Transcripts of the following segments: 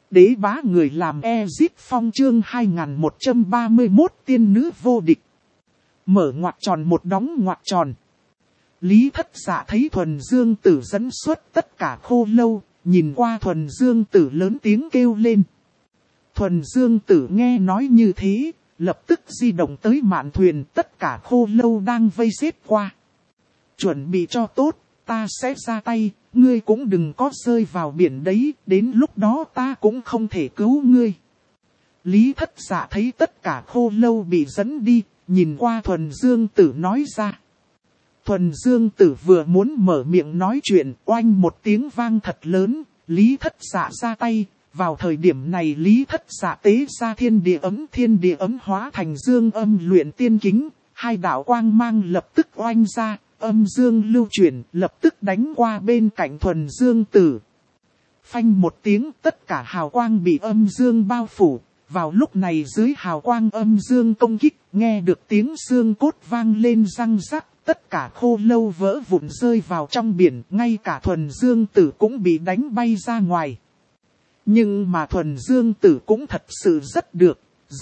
Đế bá người làm Ezip Phong chương 2131 tiên nữ vô địch. Mở ngoặc tròn một đóng ngoặc tròn. Lý Thất Dạ thấy Thuần Dương Tử dẫn xuất tất cả khô lâu, nhìn qua Thuần Dương Tử lớn tiếng kêu lên. Thuần Dương Tử nghe nói như thế, lập tức di động tới mạn thuyền, tất cả khô lâu đang vây xếp qua. Chuẩn bị cho tốt, ta sẽ ra tay, ngươi cũng đừng có rơi vào biển đấy, đến lúc đó ta cũng không thể cứu ngươi. Lý Thất Dạ thấy tất cả khô lâu bị dẫn đi, nhìn qua Thuần Dương Tử nói ra. Thuần Dương Tử vừa muốn mở miệng nói chuyện, oanh một tiếng vang thật lớn, Lý Thất Dạ ra tay. Vào thời điểm này Lý Thất Dạ tế ra thiên địa ấm hóa thành dương âm luyện tiên kính, hai đạo quang mang lập tức oanh ra, âm dương lưu chuyển, lập tức đánh qua bên cạnh Thuần Dương Tử. Phanh một tiếng, tất cả hào quang bị âm dương bao phủ, vào lúc này dưới hào quang âm dương công kích, nghe được tiếng xương cốt vang lên răng rắc, tất cả khô lâu vỡ vụn rơi vào trong biển, ngay cả Thuần Dương Tử cũng bị đánh bay ra ngoài. Nhưng mà Thuần Dương Tử cũng thật sự rất được,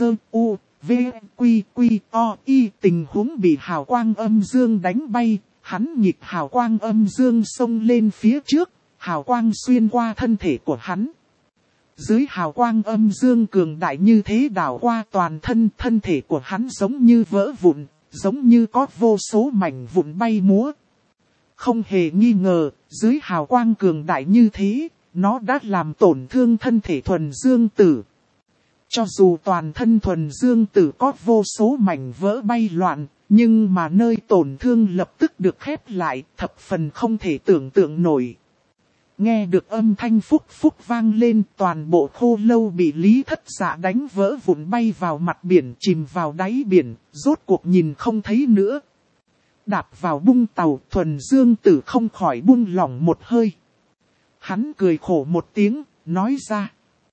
quy tình huống bị hào quang âm dương đánh bay, hắn nhịp hào quang âm dương xông lên phía trước, hào quang xuyên qua thân thể của hắn. Dưới hào quang âm dương cường đại như thế đảo qua toàn thân, thân thể của hắn giống như vỡ vụn, giống như có vô số mảnh vụn bay múa. Không hề nghi ngờ, dưới hào quang cường đại như thế, nó đã làm tổn thương thân thể Thuần Dương Tử. Cho dù toàn thân Thuần Dương Tử có vô số mảnh vỡ bay loạn, nhưng mà nơi tổn thương lập tức được khép lại, thập phần không thể tưởng tượng nổi. Nghe được âm thanh phúc phúc vang lên, toàn bộ khô lâu bị Lý Thất Dạ đánh vỡ vụn bay vào mặt biển, chìm vào đáy biển, rốt cuộc nhìn không thấy nữa. Đạp vào bung tàu, Thuần Dương Tử không khỏi buông lỏng một hơi. Hắn cười khổ một tiếng, nói ra.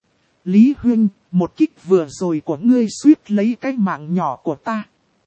Lý Huynh, một kích vừa rồi của ngươi suýt lấy cái mạng nhỏ của ta.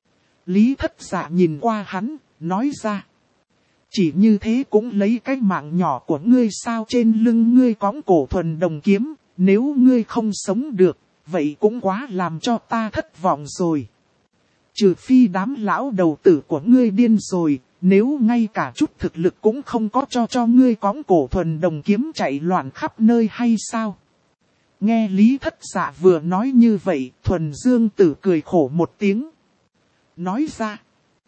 Lý Thất Dạ nhìn qua hắn, nói ra. Chỉ như thế cũng lấy cái mạng nhỏ của ngươi sao, trên lưng ngươi cõng cổ thuần đồng kiếm, nếu ngươi không sống được, vậy cũng quá làm cho ta thất vọng rồi. Trừ phi đám lão đầu tử của ngươi điên rồi, nếu ngay cả chút thực lực cũng không có cho ngươi cõng cổ thuần đồng kiếm chạy loạn khắp nơi hay sao? Nghe Lý Thất Dạ vừa nói như vậy, Thuần Dương Tử cười khổ một tiếng. Nói ra,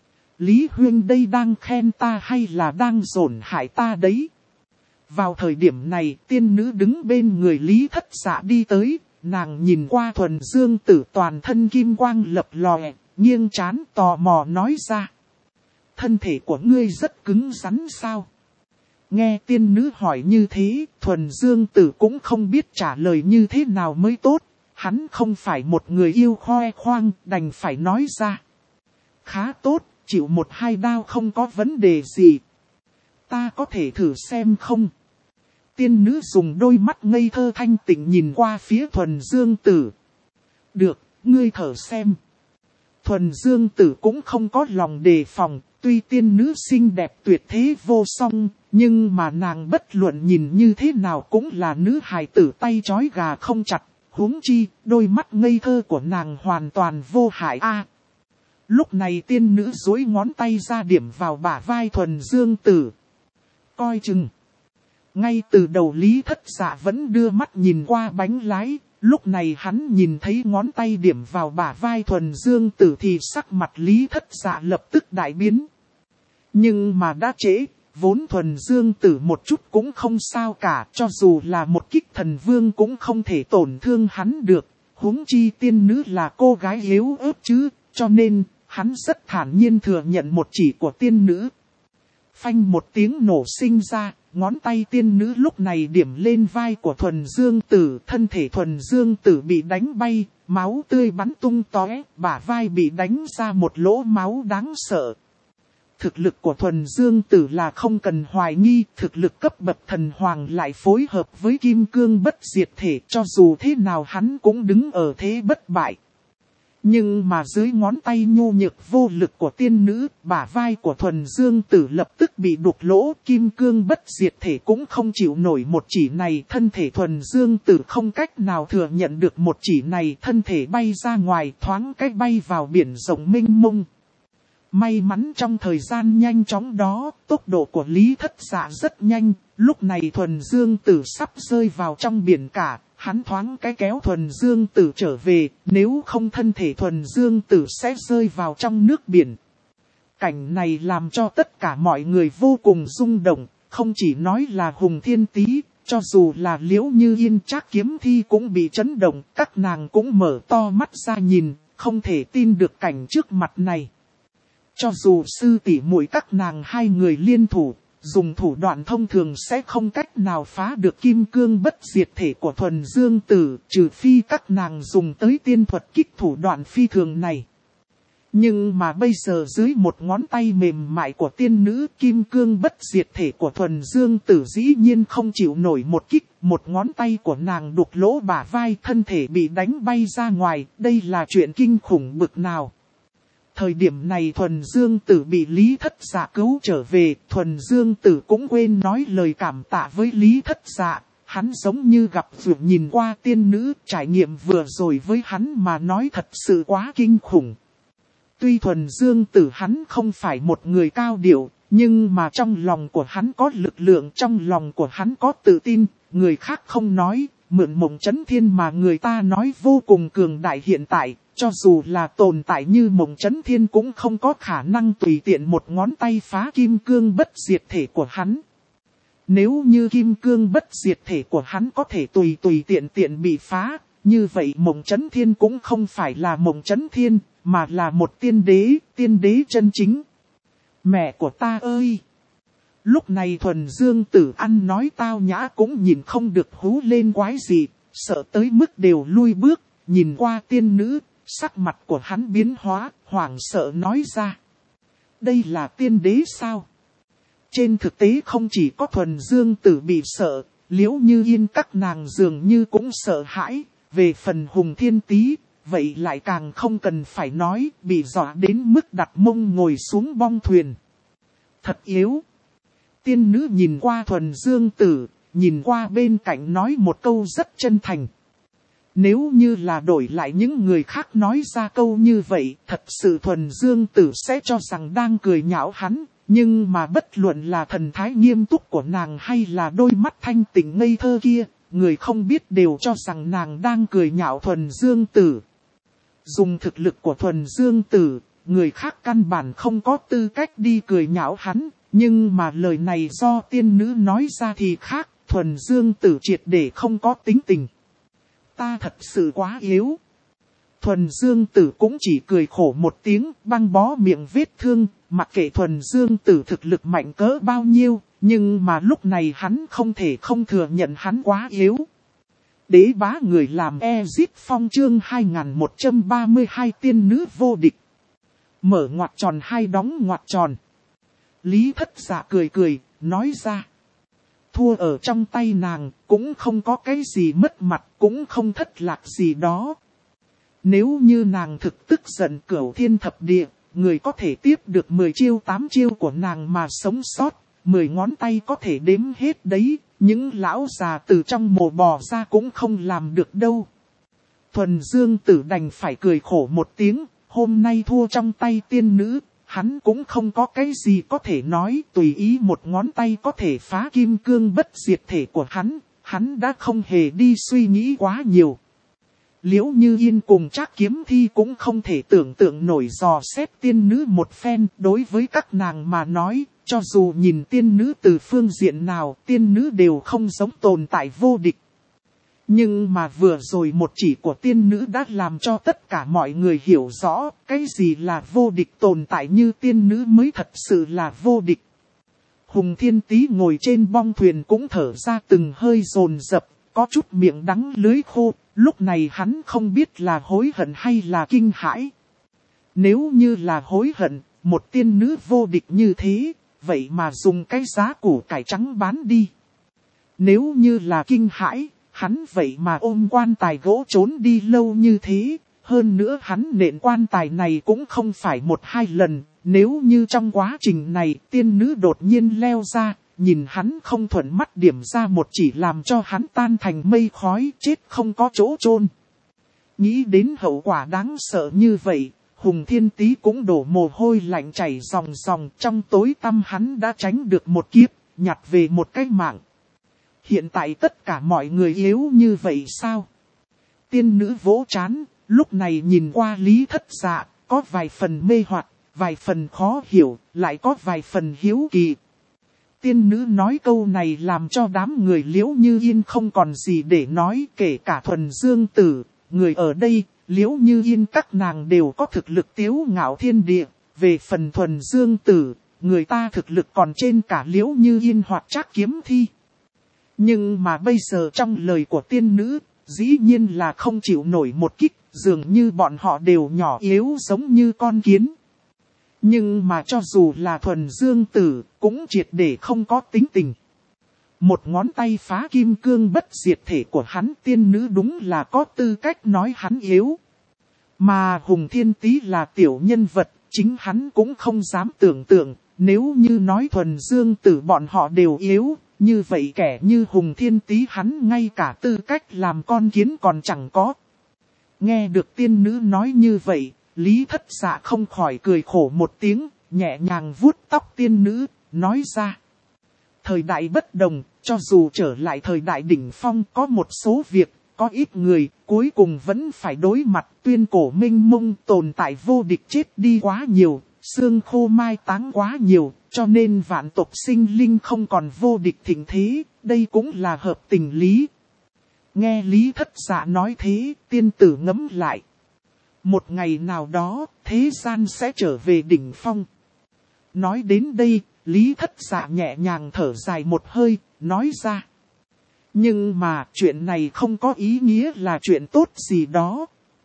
Lý Huynh đây đang khen ta hay là đang dồn hại ta đấy? Vào thời điểm này, tiên nữ đứng bên người Lý Thất Dạ đi tới, nàng nhìn qua Thuần Dương Tử toàn thân kim quang lập lòe, nghiêng trán tò mò nói ra. Thân thể của ngươi rất cứng rắn sao? Nghe tiên nữ hỏi như thế, Thuần Dương Tử cũng không biết trả lời như thế nào mới tốt. Hắn không phải một người yêu khoe khoang, đành phải nói ra. Khá tốt, chịu một hai đao không có vấn đề gì. Ta có thể thử xem không? Tiên nữ dùng đôi mắt ngây thơ thanh tịnh nhìn qua phía Thuần Dương Tử. Được, ngươi thử xem. Thuần Dương Tử cũng không có lòng đề phòng, tuy tiên nữ xinh đẹp tuyệt thế vô song, nhưng mà nàng bất luận nhìn như thế nào cũng là nữ hài tử tay trói gà không chặt, huống chi, đôi mắt ngây thơ của nàng hoàn toàn vô hại a. Lúc này tiên nữ duỗi ngón tay ra điểm vào bả vai Thuần Dương Tử. Coi chừng. Ngay từ đầu Lý Thất Dạ vẫn đưa mắt nhìn qua bánh lái. Lúc này hắn nhìn thấy ngón tay điểm vào bả vai Thuần Dương Tử thì sắc mặt Lý Thất Dạ lập tức đại biến. Nhưng mà đã trễ, vốn Thuần Dương Tử một chút cũng không sao cả, cho dù là một kích thần vương cũng không thể tổn thương hắn được. Huống chi tiên nữ là cô gái yếu ớt chứ, cho nên hắn rất thản nhiên thừa nhận một chỉ của tiên nữ. Phanh một tiếng nổ sinh ra, ngón tay tiên nữ lúc này điểm lên vai của Thuần Dương Tử, thân thể Thuần Dương Tử bị đánh bay, máu tươi bắn tung tóe, bả vai bị đánh ra một lỗ máu đáng sợ. Thực lực của Thuần Dương Tử là không cần hoài nghi, thực lực cấp bậc thần hoàng lại phối hợp với kim cương bất diệt thể, cho dù thế nào hắn cũng đứng ở thế bất bại. Nhưng mà dưới ngón tay nhu nhược vô lực của tiên nữ, bả vai của Thuần Dương Tử lập tức bị đục lỗ, kim cương bất diệt thể cũng không chịu nổi một chỉ này. Thân thể Thuần Dương Tử không cách nào thừa nhận được một chỉ này, thân thể bay ra ngoài, thoáng cách bay vào biển rộng mênh mông. May mắn trong thời gian nhanh chóng đó, tốc độ của Lý Thất Dạ rất nhanh, lúc này Thuần Dương Tử sắp rơi vào trong biển cả. Hắn thoáng cái kéo Thuần Dương Tử trở về, nếu không thân thể Thuần Dương Tử sẽ rơi vào trong nước biển. Cảnh này làm cho tất cả mọi người vô cùng rung động, không chỉ nói là Hùng Thiên Tý, cho dù là Liễu Như Yên Trác Kiếm Thi cũng bị chấn động, các nàng cũng mở to mắt ra nhìn, không thể tin được cảnh trước mặt này. Cho dù sư tỷ muội các nàng hai người liên thủ, dùng thủ đoạn thông thường sẽ không cách nào phá được kim cương bất diệt thể của Thuần Dương Tử, trừ phi các nàng dùng tới tiên thuật kích thủ đoạn phi thường này. Nhưng mà bây giờ dưới một ngón tay mềm mại của tiên nữ, kim cương bất diệt thể của Thuần Dương Tử dĩ nhiên không chịu nổi một kích, một ngón tay của nàng đục lỗ bả vai, thân thể bị đánh bay ra ngoài, đây là chuyện kinh khủng bực nào. Thời điểm này Thuần Dương Tử bị Lý Thất Dạ cứu trở về, Thuần Dương Tử cũng quên nói lời cảm tạ với Lý Thất Dạ, hắn giống như gặp vượt nhìn qua tiên nữ, trải nghiệm vừa rồi với hắn mà nói thật sự quá kinh khủng. Tuy Thuần Dương Tử hắn không phải một người cao điệu, nhưng mà trong lòng của hắn có lực lượng, trong lòng của hắn có tự tin, người khác không nói, mượn Mộng Chấn Thiên mà người ta nói vô cùng cường đại hiện tại. Cho dù là tồn tại như Mộng Chấn Thiên cũng không có khả năng tùy tiện một ngón tay phá kim cương bất diệt thể của hắn. Nếu như kim cương bất diệt thể của hắn có thể tùy tiện bị phá, như vậy Mộng Chấn Thiên cũng không phải là Mộng Chấn Thiên, mà là một tiên đế chân chính. Mẹ của ta ơi! Lúc này Thuần Dương Tử ăn nói tao nhã cũng nhìn không được hú lên quái gì, sợ tới mức đều lui bước, nhìn qua tiên nữ. Sắc mặt của hắn biến hóa, hoảng sợ nói ra. Đây là tiên đế sao? Trên thực tế không chỉ có Thuần Dương Tử bị sợ, Liễu Như Yên các nàng dường như cũng sợ hãi. Về phần Hùng Thiên Tý, vậy lại càng không cần phải nói, bị dọa đến mức đặt mông ngồi xuống bong thuyền. Thật yếu. Tiên nữ nhìn qua Thuần Dương Tử, nhìn qua bên cạnh nói một câu rất chân thành. Nếu như là đổi lại những người khác nói ra câu như vậy, thật sự Thuần Dương Tử sẽ cho rằng đang cười nhạo hắn, nhưng mà bất luận là thần thái nghiêm túc của nàng hay là đôi mắt thanh tịnh ngây thơ kia, người không biết đều cho rằng nàng đang cười nhạo Thuần Dương Tử. Dùng thực lực của Thuần Dương Tử, người khác căn bản không có tư cách đi cười nhạo hắn, nhưng mà lời này do tiên nữ nói ra thì khác, Thuần Dương Tử triệt để không có tính tình. Ta thật sự quá yếu. Thuần Dương Tử cũng chỉ cười khổ một tiếng, băng bó miệng vết thương, mặc kệ Thuần Dương Tử thực lực mạnh cỡ bao nhiêu, nhưng mà lúc này hắn không thể không thừa nhận hắn quá yếu. Đế bá người làm Ezip Phong chương 2132 tiên nữ vô địch. Mở ngoặc tròn hai đóng ngoặc tròn. Lý Thất Dạ cười, nói ra. Thua ở trong tay nàng, cũng không có cái gì mất mặt, cũng không thất lạc gì đó. Nếu như nàng thực tức giận Cửu Thiên Thập Địa, người có thể tiếp được 10 chiêu 8 chiêu của nàng mà sống sót, 10 ngón tay có thể đếm hết đấy, những lão già từ trong mồ bò ra cũng không làm được đâu. Thuần Dương Tử đành phải cười khổ một tiếng, hôm nay thua trong tay tiên nữ. Hắn cũng không có cái gì có thể nói, tùy ý một ngón tay có thể phá kim cương bất diệt thể của hắn đã không hề đi suy nghĩ quá nhiều. Liễu Như Yên cùng Trác Kiếm Thi cũng không thể tưởng tượng nổi dò xét tiên nữ một phen, đối với các nàng mà nói, cho dù nhìn tiên nữ từ phương diện nào, tiên nữ đều không giống tồn tại vô địch. Nhưng mà vừa rồi một chỉ của tiên nữ đã làm cho tất cả mọi người hiểu rõ cái gì là vô địch, tồn tại như tiên nữ mới thật sự là vô địch. Hùng Thiên Tý ngồi trên bong thuyền cũng thở ra từng hơi dồn dập, có chút miệng đắng lưỡi khô, lúc này hắn không biết là hối hận hay là kinh hãi. Nếu như là hối hận, một tiên nữ vô địch như thế, vậy mà dùng cái giá củ cải trắng bán đi. Nếu như là kinh hãi, hắn vậy mà ôm quan tài gỗ trốn đi lâu như thế, Hơn nữa hắn nện quan tài này cũng không phải 1-2 lần, nếu như trong quá trình này tiên nữ đột nhiên leo ra, nhìn hắn không thuận mắt điểm ra một chỉ làm cho hắn tan thành mây khói, chết không có chỗ chôn. Nghĩ đến hậu quả đáng sợ như vậy, Hùng Thiên Tý cũng đổ mồ hôi lạnh chảy ròng ròng, trong tối tăm hắn đã tránh được một kiếp, nhặt về một cái mạng. Hiện tại tất cả mọi người yếu như vậy sao? Tiên nữ vỗ trán, lúc này nhìn qua Lý Thất Dạ, có vài phần mê hoặc, vài phần khó hiểu, lại có vài phần hiếu kỳ. Tiên nữ nói câu này làm cho đám người Liễu Như Yên không còn gì để nói, kể cả Thuần Dương Tử, người ở đây, Liễu Như Yên các nàng đều có thực lực tiếu ngạo thiên địa. Về phần Thuần Dương Tử, người ta thực lực còn trên cả Liễu Như Yên hoặc Trác Kiếm Thi. Nhưng mà bây giờ trong lời của tiên nữ, dĩ nhiên là không chịu nổi một kích, dường như bọn họ đều nhỏ yếu giống như con kiến. Nhưng mà cho dù là Thuần Dương Tử, cũng triệt để không có tính tình. Một ngón tay phá kim cương bất diệt thể của hắn, tiên nữ đúng là có tư cách nói hắn yếu. Mà Hùng Thiên Tý là tiểu nhân vật, chính hắn cũng không dám tưởng tượng, nếu như nói Thuần Dương Tử bọn họ đều yếu, như vậy kẻ như Hùng Thiên Tý hắn ngay cả tư cách làm con kiến còn chẳng có. Nghe được tiên nữ nói như vậy, Lý Thất Dạ không khỏi cười khổ một tiếng, nhẹ nhàng vuốt tóc tiên nữ, nói ra. Thời đại bất đồng, cho dù trở lại thời đại đỉnh phong có một số việc, có ít người, cuối cùng vẫn phải đối mặt tuyên cổ minh mông tồn tại vô địch chết đi quá nhiều, xương khô mai táng quá nhiều, cho nên vạn tộc sinh linh không còn vô địch thịnh thế, đây cũng là hợp tình lý. Nghe Lý Thất Dạ nói thế, tiên tử ngẫm lại. Một ngày nào đó, thế gian sẽ trở về đỉnh phong. Nói đến đây, Lý Thất Dạ nhẹ nhàng thở dài một hơi, nói ra. Nhưng mà chuyện này không có ý nghĩa là chuyện tốt gì đó.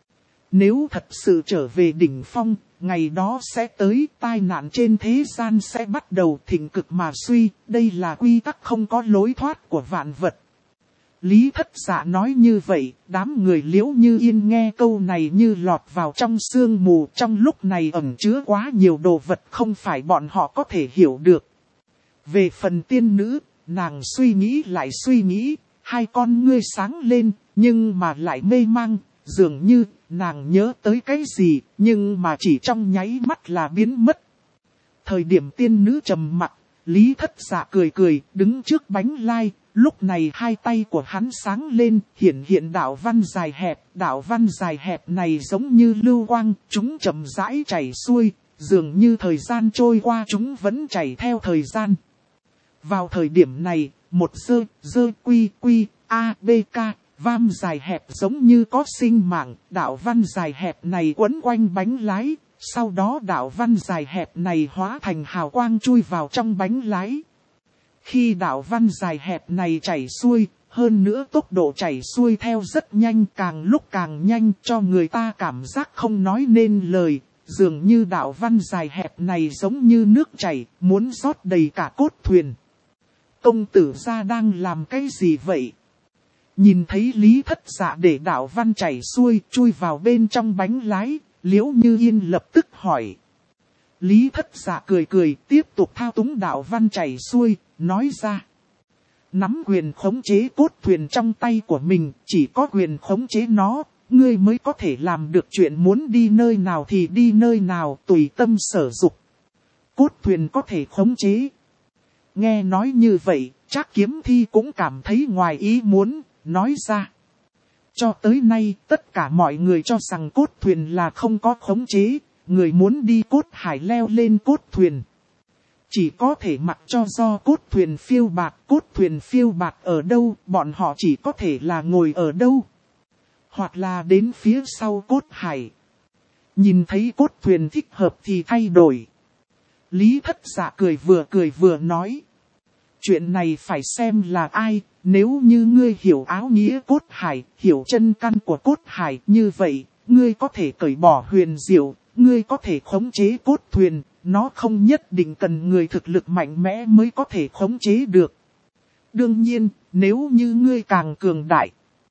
Nếu thật sự trở về đỉnh phong, ngày đó sẽ tới, tai nạn trên thế gian sẽ bắt đầu thịnh cực mà suy, đây là quy tắc không có lối thoát của vạn vật. Lý Thất Dạ nói như vậy, đám người Liễu Như Yên nghe câu này như lọt vào trong sương mù, trong lúc này ẩn chứa quá nhiều đồ vật không phải bọn họ có thể hiểu được. Về phần tiên nữ, nàng suy nghĩ lại suy nghĩ, hai con ngươi sáng lên, nhưng mà lại mê mang, dường như nàng nhớ tới cái gì, nhưng mà chỉ trong nháy mắt là biến mất. Thời điểm tiên nữ trầm mặc, Lý Thất Dạ cười cười, đứng trước bánh lai. Lúc này hai tay của hắn sáng lên, hiện đạo văn dài hẹp. Đạo văn dài hẹp này giống như lưu quang, chúng chậm rãi chảy xuôi, dường như thời gian trôi qua chúng vẫn chảy theo thời gian. Vào thời điểm này, một dơ quy a b k vam dài hẹp giống như có sinh mạng. Đạo văn dài hẹp này quấn quanh bánh lái, sau đó đạo văn dài hẹp này hóa thành hào quang chui vào trong bánh lái. Khi đạo văn dài hẹp này chảy xuôi, hơn nữa tốc độ chảy xuôi theo rất nhanh, càng lúc càng nhanh, cho người ta cảm giác không nói nên lời, dường như đạo văn dài hẹp này giống như nước chảy, muốn rót đầy cả cốt thuyền. Công tử gia đang làm cái gì vậy? Nhìn thấy Lý Thất Dạ để đạo văn chảy xuôi, chui vào bên trong bánh lái, Liễu Như Yên lập tức hỏi. Lý Thất Dạ cười cười, tiếp tục thao túng đạo văn chảy xuôi, nói ra. Nắm quyền khống chế cốt thuyền trong tay của mình, chỉ có quyền khống chế nó, ngươi mới có thể làm được chuyện muốn đi nơi nào thì đi nơi nào, tùy tâm sở dục. Cốt thuyền có thể khống chế. Nghe nói như vậy, Trác Kiếm Thi cũng cảm thấy ngoài ý muốn, nói ra. Cho tới nay, tất cả mọi người cho rằng cốt thuyền là không có khống chế, người muốn đi cốt hải leo lên cốt thuyền. Chỉ có thể mặc cho do cốt thuyền phiêu bạt ở đâu, bọn họ chỉ có thể là ngồi ở đâu. Hoặc là đến phía sau cốt hải. Nhìn thấy cốt thuyền thích hợp thì thay đổi. Lý Thất Dạ cười vừa nói. Chuyện này phải xem là ai, nếu như ngươi hiểu áo nghĩa cốt hải, hiểu chân căn của cốt hải, như vậy, ngươi có thể cởi bỏ huyền diệu, ngươi có thể khống chế cốt thuyền, nó không nhất định cần người thực lực mạnh mẽ mới có thể khống chế được. Đương nhiên, nếu như ngươi càng cường đại,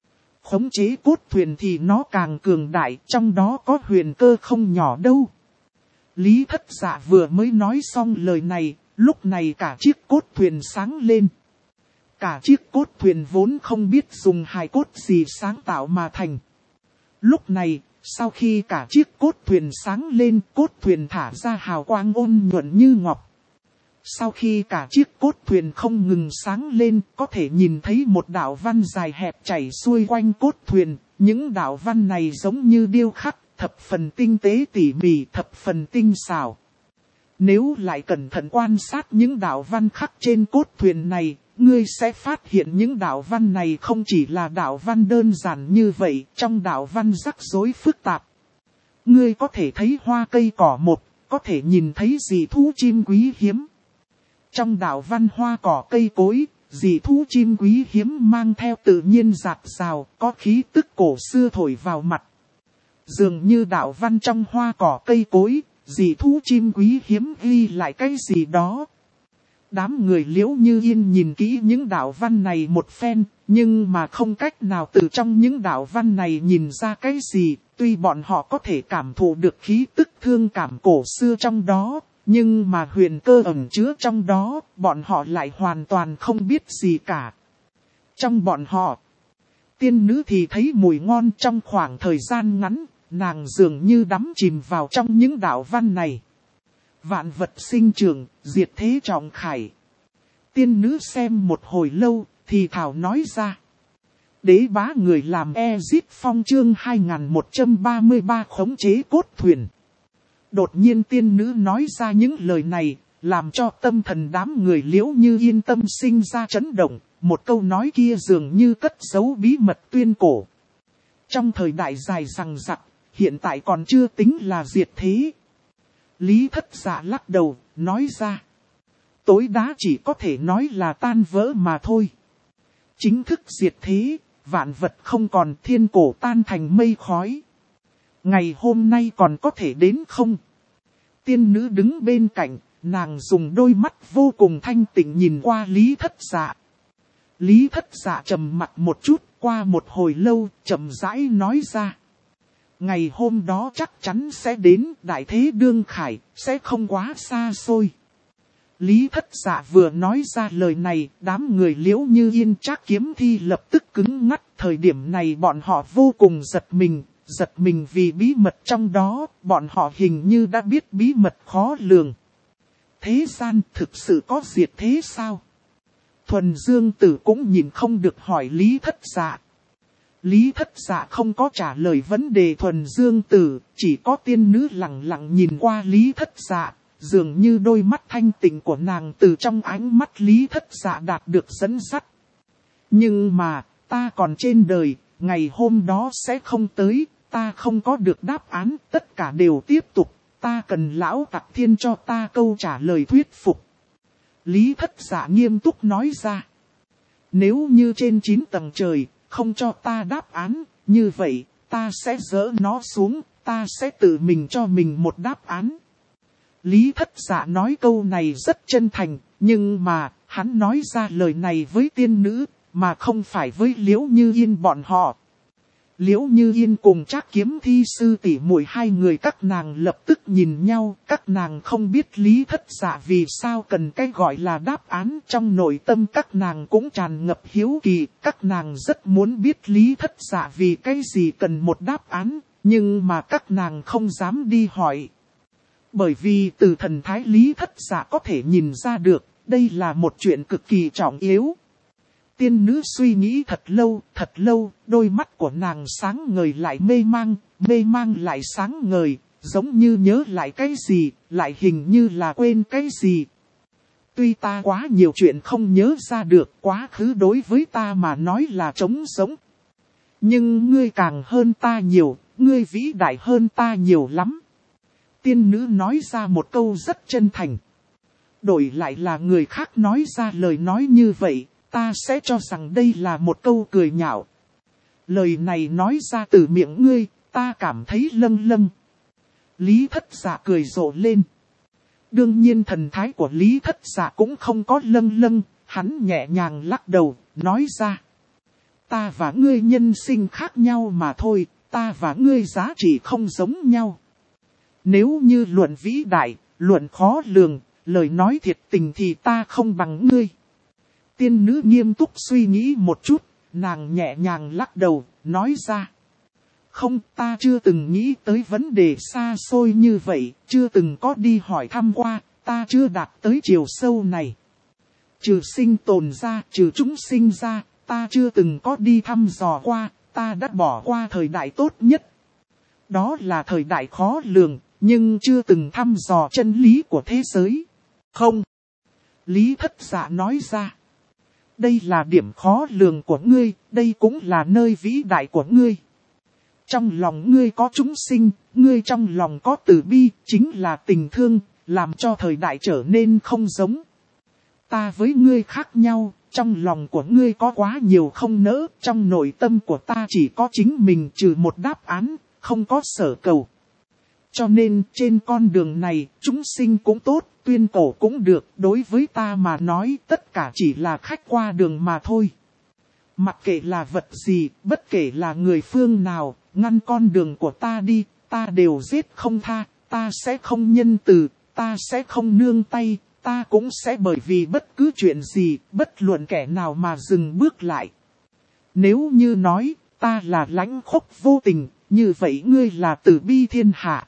Khống chế cốt thuyền thì nó càng cường đại, trong đó có huyền cơ không nhỏ đâu. Lý Thất Dạ vừa mới nói xong lời này, lúc này cả chiếc cốt thuyền sáng lên. Cả chiếc cốt thuyền vốn không biết dùng hài cốt gì sáng tạo mà thành. Lúc này, sau khi cả chiếc cốt thuyền sáng lên, cốt thuyền thả ra hào quang ôn nhuận như ngọc. Sau khi cả chiếc cốt thuyền không ngừng sáng lên, có thể nhìn thấy một đạo văn dài hẹp chảy xuôi quanh cốt thuyền. Những đạo văn này giống như điêu khắc, thập phần tinh tế tỉ mỉ, thập phần tinh xảo. Nếu lại cẩn thận quan sát những đạo văn khắc trên cốt thuyền này, ngươi sẽ phát hiện những đạo văn này không chỉ là đạo văn đơn giản như vậy, trong đạo văn rắc rối phức tạp. Ngươi có thể thấy hoa cây cỏ một, có thể nhìn thấy dị thú chim quý hiếm. Trong đạo văn hoa cỏ cây cối, dị thú chim quý hiếm mang theo tự nhiên dạt dào, có khí tức cổ xưa thổi vào mặt. Dường như đạo văn trong hoa cỏ cây cối, dị thú chim quý hiếm ghi lại cái gì đó. Đám người Liễu Như Yên nhìn kỹ những đạo văn này một phen, nhưng mà không cách nào từ trong những đạo văn này nhìn ra cái gì. Tuy bọn họ có thể cảm thụ được khí tức thương cảm cổ xưa trong đó, nhưng mà huyền cơ ẩn chứa trong đó, bọn họ lại hoàn toàn không biết gì cả. Trong bọn họ, tiên nữ thì thấy mùi ngon trong khoảng thời gian ngắn, nàng dường như đắm chìm vào trong những đạo văn này. Vạn vật sinh trưởng, diệt thế trọng khải. Tiên nữ xem một hồi lâu, thì thảo nói ra. Đế bá người làm Ezit Phong chương 2133 khống chế cốt thuyền. Đột nhiên tiên nữ nói ra những lời này, làm cho tâm thần đám người Liễu Như Yên tâm sinh ra chấn động. Một câu nói kia dường như cất giấu bí mật tuyên cổ. Trong thời đại dài rằng rặc, hiện tại còn chưa tính là diệt thế. Lý Thất Dạ lắc đầu, nói ra. Tối đa chỉ có thể nói là tan vỡ mà thôi. Chính thức diệt thế, vạn vật không còn, thiên cổ tan thành mây khói. Ngày hôm nay còn có thể đến không? Tiên nữ đứng bên cạnh, nàng dùng đôi mắt vô cùng thanh tịnh nhìn qua Lý Thất Dạ. Lý Thất Dạ trầm mặt một chút, qua một hồi lâu, chậm rãi nói ra. Ngày hôm đó chắc chắn sẽ đến, đại thế đương khải, sẽ không quá xa xôi. Lý Thất Dạ vừa nói ra lời này, đám người Liễu Như Yên Trác Kiếm Thi lập tức cứng ngắt. Thời điểm này bọn họ vô cùng giật mình vì bí mật trong đó, bọn họ hình như đã biết bí mật khó lường. Thế gian thực sự có diệt thế sao? Thuần Dương Tử cũng nhìn không được hỏi Lý Thất Dạ. Lý Thất Dạ không có trả lời vấn đề Thuần Dương Tử, chỉ có tiên nữ lặng lặng nhìn qua Lý Thất Dạ, dường như đôi mắt thanh tịnh của nàng từ trong ánh mắt Lý Thất Dạ đạt được dẫn dắt. Nhưng mà, ta còn trên đời, ngày hôm đó sẽ không tới, ta không có được đáp án, tất cả đều tiếp tục, ta cần lão Tặc Thiên cho ta câu trả lời thuyết phục. Lý Thất Dạ nghiêm túc nói ra. Nếu như trên 9 tầng trời, không cho ta đáp án, như vậy, ta sẽ dỡ nó xuống, ta sẽ tự mình cho mình một đáp án. Lý Thất Dạ nói câu này rất chân thành, nhưng mà, hắn nói ra lời này với tiên nữ, mà không phải với Liễu Như Yên bọn họ. Liễu Như Yên cùng Trác Kiếm Thi sư tỷ muội hai người các nàng lập tức nhìn nhau, các nàng không biết Lý Thất Dạ vì sao cần cái gọi là đáp án, trong nội tâm các nàng cũng tràn ngập hiếu kỳ, các nàng rất muốn biết Lý Thất Dạ vì cái gì cần một đáp án, nhưng mà các nàng không dám đi hỏi. Bởi vì từ thần thái Lý Thất Dạ có thể nhìn ra được, đây là một chuyện cực kỳ trọng yếu. Tiên nữ suy nghĩ thật lâu, đôi mắt của nàng sáng ngời lại mê mang lại sáng ngời, giống như nhớ lại cái gì, lại hình như là quên cái gì. Tuy ta quá nhiều chuyện không nhớ ra được, quá khứ đối với ta mà nói là trống rỗng. Nhưng ngươi càng hơn ta nhiều, ngươi vĩ đại hơn ta nhiều lắm. Tiên nữ nói ra một câu rất chân thành. Đổi lại là người khác nói ra lời nói như vậy, ta sẽ cho rằng đây là một câu cười nhạo. Lời này nói ra từ miệng ngươi, ta cảm thấy lâng lâng. Lý Thất Dạ cười rộ lên. Đương nhiên thần thái của Lý Thất Dạ cũng không có lâng lâng, hắn nhẹ nhàng lắc đầu, nói ra. ta và ngươi nhân sinh khác nhau mà thôi, ta và ngươi giá trị không giống nhau. Nếu như luận vĩ đại, luận khó lường, lời nói thiệt tình thì ta không bằng ngươi. Tiên nữ nghiêm túc suy nghĩ một chút, nàng nhẹ nhàng lắc đầu, nói ra. Không, ta chưa từng nghĩ tới vấn đề xa xôi như vậy, chưa từng có đi hỏi thăm qua, ta chưa đạt tới chiều sâu này. Trừ sinh tồn ra, trừ chúng sinh ra, ta chưa từng có đi thăm dò qua, ta đã bỏ qua thời đại tốt nhất. Đó là thời đại khó lường, nhưng chưa từng thăm dò chân lý của thế giới. Không. Lý Thất Dạ nói ra. Đây là điểm khó lường của ngươi, đây cũng là nơi vĩ đại của ngươi. Trong lòng ngươi có chúng sinh, ngươi trong lòng có từ bi, chính là tình thương, làm cho thời đại trở nên không giống. Ta với ngươi khác nhau, trong lòng của ngươi có quá nhiều không nỡ, trong nội tâm của ta chỉ có chính mình trừ một đáp án, không có sở cầu. Cho nên trên con đường này, chúng sinh cũng tốt, tuyên cổ cũng được, đối với ta mà nói tất cả chỉ là khách qua đường mà thôi. Mặc kệ là vật gì, bất kể là người phương nào, ngăn con đường của ta đi, ta đều giết không tha, ta sẽ không nhân từ, ta sẽ không nương tay, ta cũng sẽ bởi vì bất cứ chuyện gì, bất luận kẻ nào mà dừng bước lại. Nếu như nói, ta là lãnh khốc vô tình, như vậy ngươi là từ bi thiên hạ.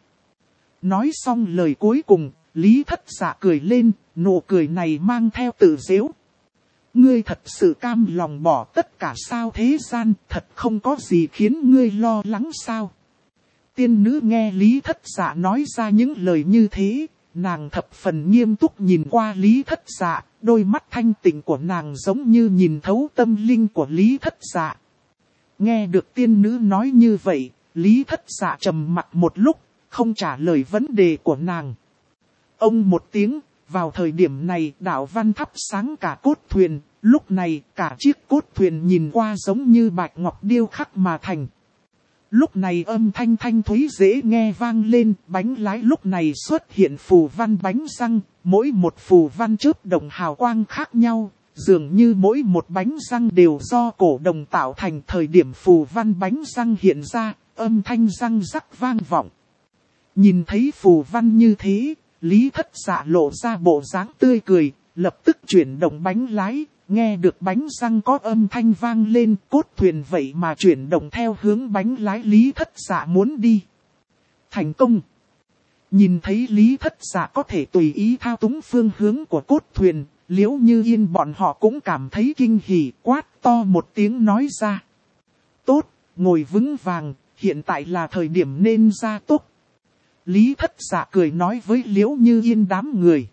Nói xong lời cuối cùng, Lý Thất Dạ cười lên, nụ cười này mang theo tự giễu. Ngươi thật sự cam lòng bỏ tất cả sao thế gian, thật không có gì khiến ngươi lo lắng sao. Tiên nữ nghe Lý Thất Dạ nói ra những lời như thế, nàng thập phần nghiêm túc nhìn qua Lý Thất Dạ, đôi mắt thanh tịnh của nàng giống như nhìn thấu tâm linh của Lý Thất Dạ. Nghe được tiên nữ nói như vậy, Lý Thất Dạ trầm mặc một lúc, không trả lời vấn đề của nàng. Ông một tiếng, vào thời điểm này đạo văn thắp sáng cả cốt thuyền, lúc này cả chiếc cốt thuyền nhìn qua giống như bạch ngọc điêu khắc mà thành. Lúc này âm thanh thanh thúy dễ nghe vang lên, bánh lái lúc này xuất hiện phù văn bánh răng, mỗi một phù văn chớp động hào quang khác nhau, dường như mỗi một bánh răng đều do cổ đồng tạo thành. Thời điểm phù văn bánh răng hiện ra, âm thanh răng rắc vang vọng. Nhìn thấy phù văn như thế, Lý Thất Dạ lộ ra bộ dáng tươi cười, lập tức chuyển động bánh lái, nghe được bánh răng có âm thanh vang lên, cốt thuyền vậy mà chuyển động theo hướng bánh lái Lý Thất Dạ muốn đi. Thành công! Nhìn thấy Lý Thất Dạ có thể tùy ý thao túng phương hướng của cốt thuyền, Liễu Như Yên bọn họ cũng cảm thấy kinh hỉ, quát to một tiếng nói ra. Tốt, ngồi vững vàng, hiện tại là thời điểm nên ra tốc. Lý Thất Dạ cười nói với Liễu Như Yên đám người.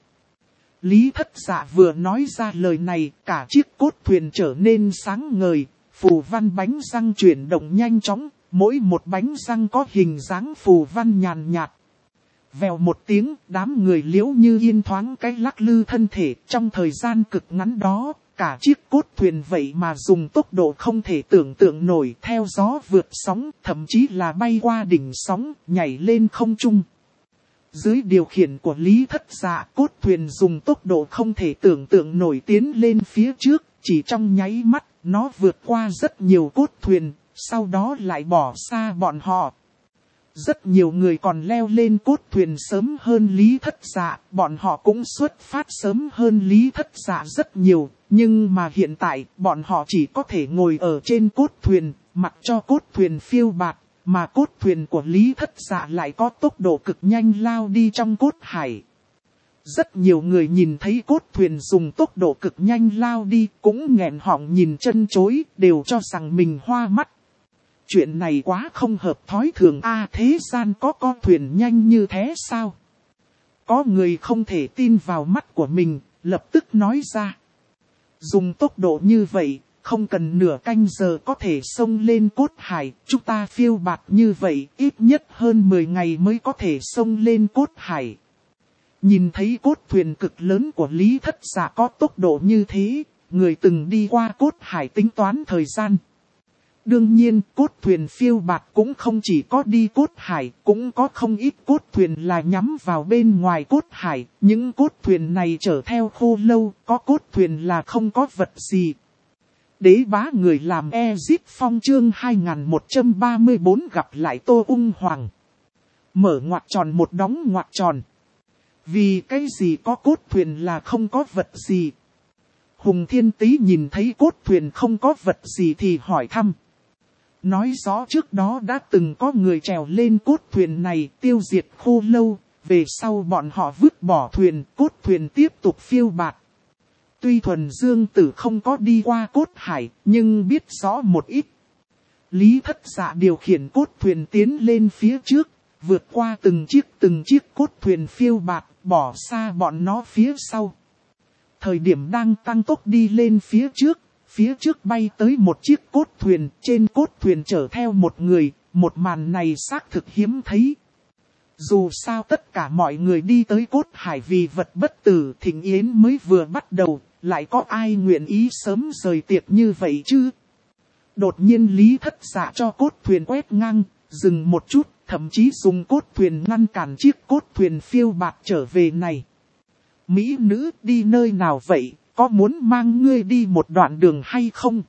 Lý Thất Dạ vừa nói ra lời này, cả chiếc cốt thuyền trở nên sáng ngời, phù văn bánh răng chuyển động nhanh chóng, mỗi một bánh răng có hình dáng phù văn nhàn nhạt. Vèo một tiếng, đám người Liễu Như Yên thoáng cái lắc lư thân thể, trong thời gian cực ngắn đó, cả chiếc cốt thuyền vậy mà dùng tốc độ không thể tưởng tượng nổi, theo gió vượt sóng, thậm chí là bay qua đỉnh sóng, nhảy lên không trung. Dưới điều khiển của Lý Thất Dạ, cốt thuyền dùng tốc độ không thể tưởng tượng nổi tiến lên phía trước, chỉ trong nháy mắt, nó vượt qua rất nhiều cốt thuyền, sau đó lại bỏ xa bọn họ. Rất nhiều người còn leo lên cốt thuyền sớm hơn Lý Thất Dạ, bọn họ cũng xuất phát sớm hơn Lý Thất Dạ rất nhiều, nhưng mà hiện tại bọn họ chỉ có thể ngồi ở trên cốt thuyền, mặc cho cốt thuyền phiêu bạt, mà cốt thuyền của Lý Thất Dạ lại có tốc độ cực nhanh lao đi trong cốt hải. Rất nhiều người nhìn thấy cốt thuyền dùng tốc độ cực nhanh lao đi, cũng nghẹn họng nhìn chân chối, đều cho rằng mình hoa mắt. Chuyện này quá không hợp thói thường a, thế gian có con thuyền nhanh như thế sao? Có người không thể tin vào mắt của mình, lập tức nói ra. Dùng tốc độ như vậy, không cần nửa canh giờ có thể xông lên cốt hải, chúng ta phiêu bạt như vậy, ít nhất hơn 10 ngày mới có thể xông lên cốt hải. Nhìn thấy cốt thuyền cực lớn của Lý Thất Dạ có tốc độ như thế, người từng đi qua cốt hải tính toán thời gian. Đương nhiên, cốt thuyền phiêu bạt cũng không chỉ có đi cốt hải, cũng có không ít cốt thuyền là nhắm vào bên ngoài cốt hải. Những cốt thuyền này chở theo khô lâu, có cốt thuyền là không có vật gì. Đế bá người làm Ezip Phong chương 2134 gặp lại Tô Ung Hoàng. Mở ngoặc tròn một đóng ngoặc tròn. Vì cái gì có cốt thuyền là không có vật gì. Hùng Thiên Tý nhìn thấy cốt thuyền không có vật gì thì hỏi thăm. Nói rõ trước đó đã từng có người trèo lên cốt thuyền này tiêu diệt Khô Lâu. Về sau bọn họ vứt bỏ thuyền, cốt thuyền tiếp tục phiêu bạt. Tuy Thuần Dương Tử không có đi qua cốt hải, nhưng biết rõ một ít. Lý Thất Dạ điều khiển cốt thuyền tiến lên phía trước, vượt qua từng chiếc cốt thuyền phiêu bạt, bỏ xa bọn nó phía sau. Thời điểm đang tăng tốc đi lên phía trước bay tới một chiếc cốt thuyền, trên cốt thuyền chở theo một người, một màn này xác thực hiếm thấy. Dù sao tất cả mọi người đi tới cốt hải vì vật bất tử thịnh yến mới vừa bắt đầu, lại có ai nguyện ý sớm rời tiệc như vậy chứ? Đột nhiên Lý Thất Dạ cho cốt thuyền quét ngang, dừng một chút, thậm chí dùng cốt thuyền ngăn cản chiếc cốt thuyền phiêu bạt trở về này. Mỹ nữ đi nơi nào vậy, có muốn mang ngươi đi một đoạn đường hay không?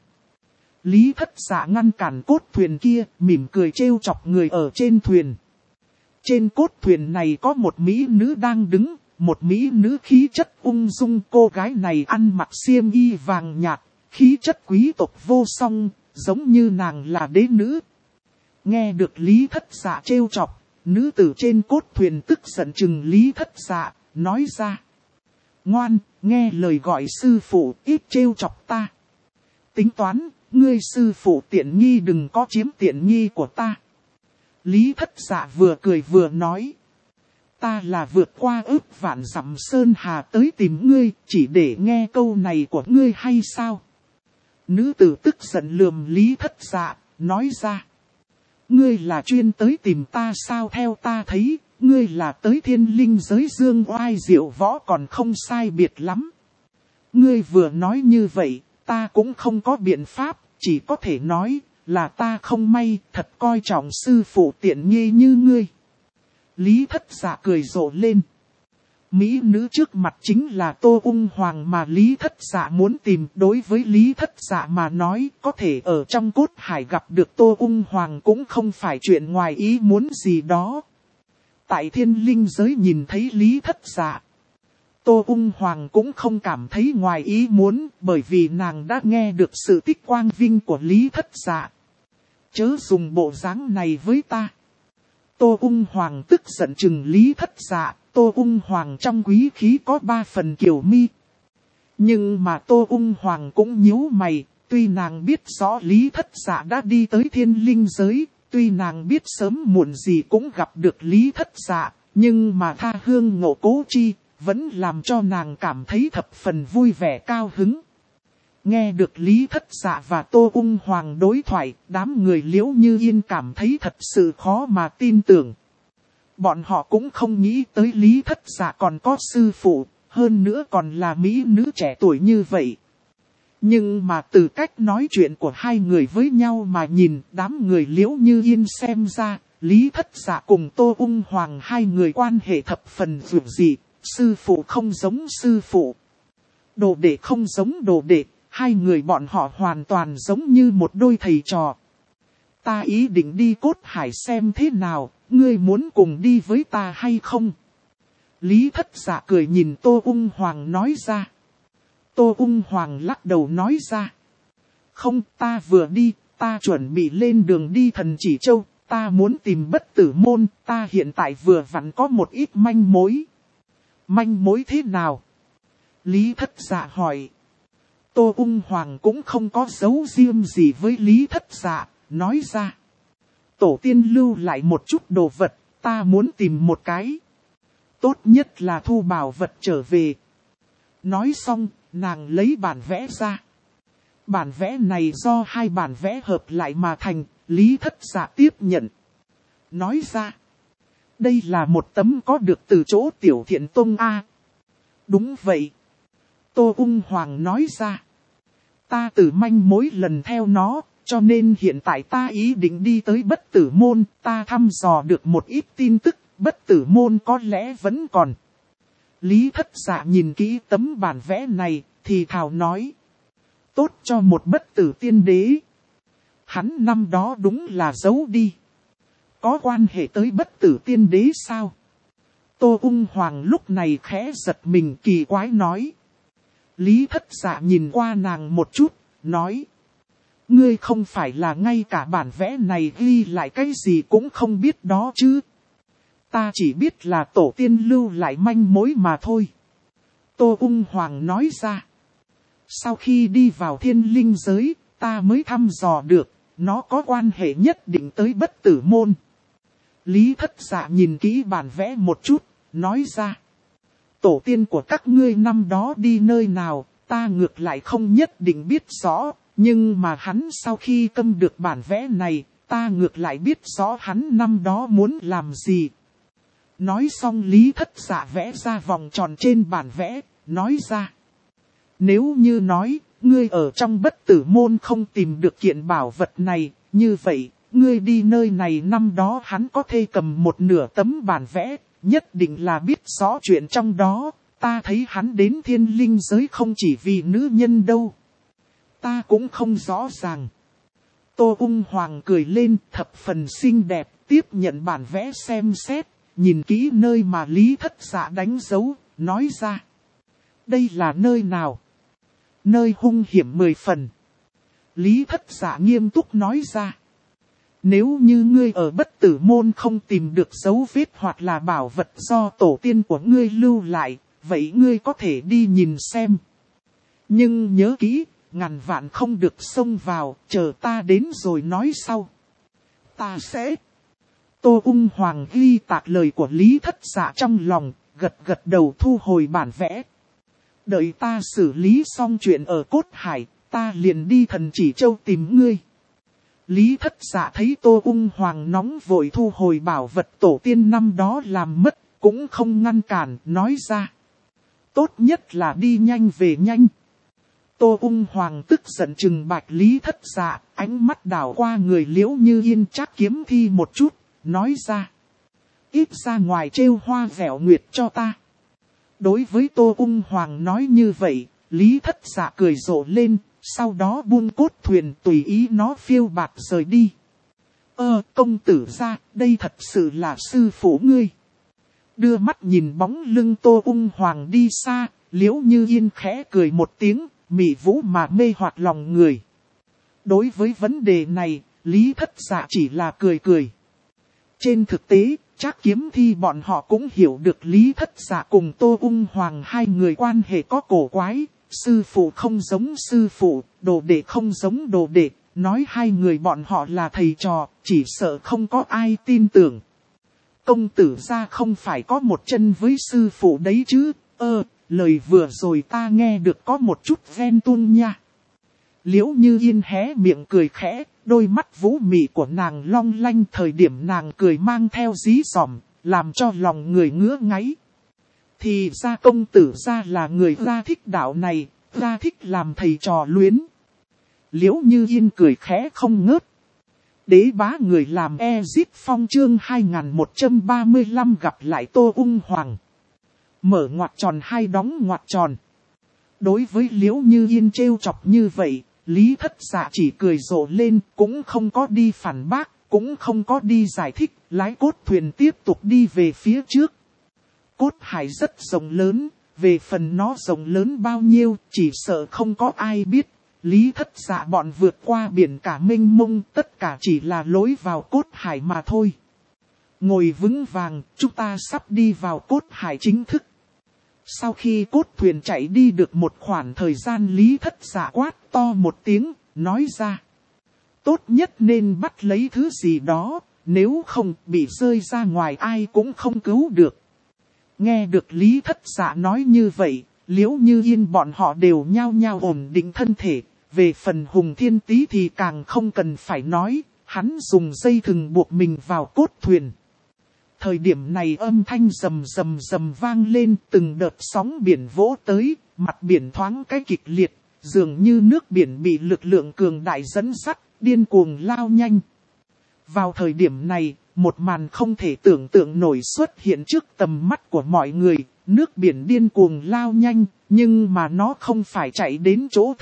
Lý Thất Dạ ngăn cản cốt thuyền kia, mỉm cười trêu chọc người ở trên thuyền. Trên cốt thuyền này có một mỹ nữ đang đứng, một mỹ nữ khí chất ung dung, cô gái này ăn mặc xiêm y vàng nhạt, khí chất quý tộc vô song, giống như nàng là đế nữ. Nghe được Lý Thất Dạ trêu chọc, nữ tử trên cốt thuyền tức giận chừng Lý Thất Dạ, nói ra. Ngoan, nghe lời gọi sư phụ, ít trêu chọc ta. Tính toán, ngươi sư phụ tiện nghi đừng có chiếm tiện nghi của ta. Lý Thất Dạ vừa cười vừa nói. Ta là vượt qua ước vạn dặm sơn hà tới tìm ngươi, chỉ để nghe câu này của ngươi hay sao? Nữ tử tức giận lườm Lý Thất Dạ, nói ra. Ngươi là chuyên tới tìm ta sao? Theo ta thấy, ngươi là tới thiên linh giới dương oai diệu võ còn không sai biệt lắm. Ngươi vừa nói như vậy, ta cũng không có biện pháp, chỉ có thể nói là ta không may, thật coi trọng sư phụ tiện nghi như ngươi. Lý Thất Dạ cười rộ lên. Mỹ nữ trước mặt chính là Tô Ung Hoàng mà Lý Thất Dạ muốn tìm. Đối với Lý Thất Dạ mà nói, có thể ở trong cốt hải gặp được Tô Ung Hoàng cũng không phải chuyện ngoài ý muốn gì đó. Tại thiên linh giới nhìn thấy Lý Thất Dạ, Tô Ung Hoàng cũng không cảm thấy ngoài ý muốn, bởi vì nàng đã nghe được sự tích quang vinh của Lý Thất Dạ. Chớ dùng bộ dáng này với ta. Tô Ung Hoàng tức giận chừng Lý Thất Dạ. Tô Ung Hoàng trong quý khí có 3 phần kiều mi. Nhưng mà Tô Ung Hoàng cũng nhíu mày, tuy nàng biết rõ Lý Thất Dạ đã đi tới thiên linh giới, tuy nàng biết sớm muộn gì cũng gặp được Lý Thất Dạ, nhưng mà tha hương ngộ cố chi, vẫn làm cho nàng cảm thấy thập phần vui vẻ cao hứng. Nghe được Lý Thất Dạ và Tô Ung Hoàng đối thoại, đám người Liễu Như Yên cảm thấy thật sự khó mà tin tưởng. Bọn họ cũng không nghĩ tới Lý Thất Dạ còn có sư phụ, hơn nữa còn là mỹ nữ trẻ tuổi như vậy. Nhưng mà từ cách nói chuyện của hai người với nhau mà nhìn, đám người Liễu Như Yên xem ra, Lý Thất Dạ cùng Tô Ung Hoàng hai người quan hệ thập phần dường dị, sư phụ không giống sư phụ, đồ đệ không giống đồ đệ, hai người bọn họ hoàn toàn giống như một đôi thầy trò. Ta ý định đi cốt hải xem thế nào, ngươi muốn cùng đi với ta hay không? Lý Thất Dạ cười nhìn Tô Ung Hoàng nói ra. Tô Ung Hoàng lắc đầu nói ra. Không, ta vừa đi, ta chuẩn bị lên đường đi Thần Chỉ Châu, ta muốn tìm Bất Tử Môn, ta hiện tại vừa vặn có một ít manh mối. Manh mối thế nào? Lý Thất Dạ hỏi. Tô Ung Hoàng cũng không có giấu riêng gì với Lý Thất Dạ, nói ra. Tổ tiên lưu lại một chút đồ vật, ta muốn tìm một cái. Tốt nhất là thu bảo vật trở về. Nói xong, nàng lấy bản vẽ ra. Bản vẽ này do hai bản vẽ hợp lại mà thành, Lý Thất Dạ tiếp nhận. Nói ra, đây là một tấm có được từ chỗ Tiểu Thiện Tông A. Đúng vậy. Tô Ung Hoàng nói ra. Ta từ manh mối lần theo nó, cho nên hiện tại ta ý định đi tới Bất Tử Môn, ta thăm dò được một ít tin tức, Bất Tử Môn có lẽ vẫn còn. Lý Thất Dạ nhìn kỹ tấm bản vẽ này, thì thào nói. Tốt cho một bất tử tiên đế. Hắn năm đó đúng là giấu đi. Có quan hệ tới bất tử tiên đế sao? Tô Ung Hoàng lúc này khẽ giật mình kỳ quái nói. Lý Thất Dạ nhìn qua nàng một chút, nói. Ngươi không phải là ngay cả bản vẽ này ghi lại cái gì cũng không biết đó chứ. Ta chỉ biết là tổ tiên lưu lại manh mối mà thôi. Tô Ung Hoàng nói ra. Sau khi đi vào thiên linh giới, ta mới thăm dò được, nó có quan hệ nhất định tới bất tử môn. Lý Thất Dạ nhìn kỹ bản vẽ một chút, nói ra. Tổ tiên của các ngươi năm đó đi nơi nào, ta ngược lại không nhất định biết rõ, nhưng mà hắn sau khi câm được bản vẽ này, ta ngược lại biết rõ hắn năm đó muốn làm gì. Nói xong Lý Thất Dạ vẽ ra vòng tròn trên bản vẽ, nói ra. Nếu như nói, ngươi ở trong bất tử môn không tìm được kiện bảo vật này, như vậy, ngươi đi nơi này năm đó hắn có thể cầm một nửa tấm bản vẽ, nhất định là biết rõ chuyện trong đó, ta thấy hắn đến thiên linh giới không chỉ vì nữ nhân đâu. Ta cũng không rõ ràng. Tô Ung Hoàng cười lên thập phần xinh đẹp, tiếp nhận bản vẽ xem xét, nhìn kỹ nơi mà Lý Thất Dạ đánh dấu, nói ra. Đây là nơi nào? Nơi hung hiểm 10 phần. Lý Thất Dạ nghiêm túc nói ra. Nếu như ngươi ở bất tử môn không tìm được dấu vết hoặc là bảo vật do tổ tiên của ngươi lưu lại, vậy ngươi có thể đi nhìn xem. Nhưng nhớ kỹ, ngàn vạn không được xông vào, chờ ta đến rồi nói sau. Ta sẽ... Tô Ung Hoàng ghi tạc lời của Lý Thất Dạ trong lòng, gật gật đầu thu hồi bản vẽ. Đợi ta xử lý xong chuyện ở Cốt Hải, ta liền đi Thần Chỉ Châu tìm ngươi. Lý Thất Dạ thấy Tô Ung Hoàng nóng vội thu hồi bảo vật tổ tiên năm đó làm mất, cũng không ngăn cản, nói ra. Tốt nhất là đi nhanh về nhanh. Tô Ung Hoàng tức giận trừng bạch Lý Thất Dạ, ánh mắt đảo qua người Liễu Như Yên Trác Kiếm Thi một chút, nói ra. Ít ra ngoài trêu hoa vẻo nguyệt cho ta. Đối với Tô Ung Hoàng nói như vậy, Lý Thất Dạ cười rộ lên, sau đó buông cốt thuyền tùy ý nó phiêu bạt rời đi. Công tử gia, đây thật sự là sư phụ ngươi. Đưa mắt nhìn bóng lưng Tô Ung Hoàng đi xa, Liễu Như Yên khẽ cười một tiếng, mị vũ mà mê hoặc lòng người. Đối với vấn đề này, Lý Thất Dạ chỉ là cười cười. Trên thực tế, Trác Kiếm Thi bọn họ cũng hiểu được Lý Thất Dạ cùng Tô Ung Hoàng hai người quan hệ có cổ quái. Sư phụ không giống sư phụ, đồ đệ không giống đồ đệ, nói hai người bọn họ là thầy trò, chỉ sợ không có ai tin tưởng. Công tử gia không phải có một chân với sư phụ đấy chứ, lời vừa rồi ta nghe được có một chút ghen tuông nha. Liễu Như Yên hé miệng cười khẽ, đôi mắt vũ mị của nàng long lanh thời điểm nàng cười mang theo dí dỏm, làm cho lòng người ngứa ngáy. Thì ra công tử gia là người ra thích đạo này, ra thích làm thầy trò luyến. Liễu Như Yên cười khẽ không ngớt. Đế bá người làm Ezit Phong chương 2135 gặp lại Tô Ung Hoàng. Mở ngoặc tròn hai đóng ngoặc tròn. Đối với Liễu Như Yên trêu chọc như vậy, Lý Thất Dạ chỉ cười rộ lên, cũng không có đi phản bác, cũng không có đi giải thích, lái cốt thuyền tiếp tục đi về phía trước. Cốt Hải rất rộng lớn, về phần nó rộng lớn bao nhiêu, chỉ sợ không có ai biết. Lý Thất Dạ bọn vượt qua biển cả mênh mông, tất cả chỉ là lối vào Cốt Hải mà thôi. Ngồi vững vàng, chúng ta sắp đi vào Cốt Hải chính thức. Sau khi cốt thuyền chạy đi được một khoảng thời gian Lý Thất Dạ quát to một tiếng, nói ra. Tốt nhất nên bắt lấy thứ gì đó, nếu không bị rơi ra ngoài ai cũng không cứu được. Nghe được Lý Thất Dạ nói như vậy, Liễu Như Yên bọn họ đều nhao nhao ổn định thân thể. Về phần Hùng Thiên Tý thì càng không cần phải nói, hắn dùng dây thừng buộc mình vào cốt thuyền. Thời điểm này âm thanh rầm rầm rầm vang lên, từng đợt sóng biển vỗ tới, mặt biển thoáng cái kịch liệt, dường như nước biển bị lực lượng cường đại dẫn dắt, điên cuồng lao nhanh. Vào thời điểm này, một màn không thể tưởng tượng nổi xuất hiện trước tầm mắt của mọi người, nước biển điên cuồng lao nhanh, nhưng mà nó không phải chạy đến chỗ thấp,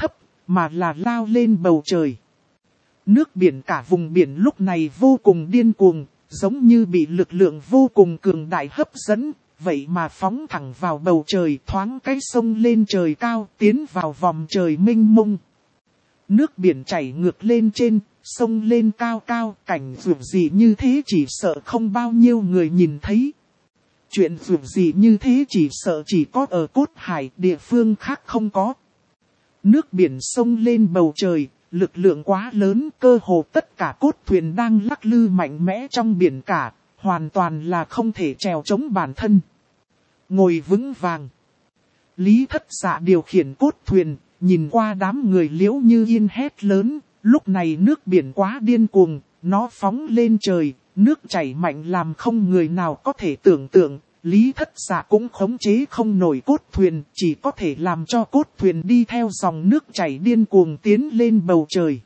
mà là lao lên bầu trời. Nước biển cả vùng biển lúc này vô cùng điên cuồng, giống như bị lực lượng vô cùng cường đại hấp dẫn, vậy mà phóng thẳng vào bầu trời, thoáng cái sông lên trời cao, tiến vào vòng trời mênh mông. Nước biển chảy ngược lên trên, sông lên cao cao, cảnh vượt gì như thế chỉ sợ không bao nhiêu người nhìn thấy. Chuyện vượt gì như thế chỉ sợ chỉ có ở Cốt Hải, địa phương khác không có. Nước biển sông lên bầu trời, lực lượng quá lớn, cơ hồ tất cả cốt thuyền đang lắc lư mạnh mẽ trong biển cả, hoàn toàn là không thể trèo chống bản thân. Ngồi vững vàng. Lý Thất Dạ điều khiển cốt thuyền, nhìn qua đám người Liễu Như Yên hét lớn, lúc này nước biển quá điên cuồng, nó phóng lên trời, nước chảy mạnh làm không người nào có thể tưởng tượng. Lý Thất Dạ cũng khống chế không nổi cốt thuyền, chỉ có thể làm cho cốt thuyền đi theo dòng nước chảy điên cuồng tiến lên bầu trời.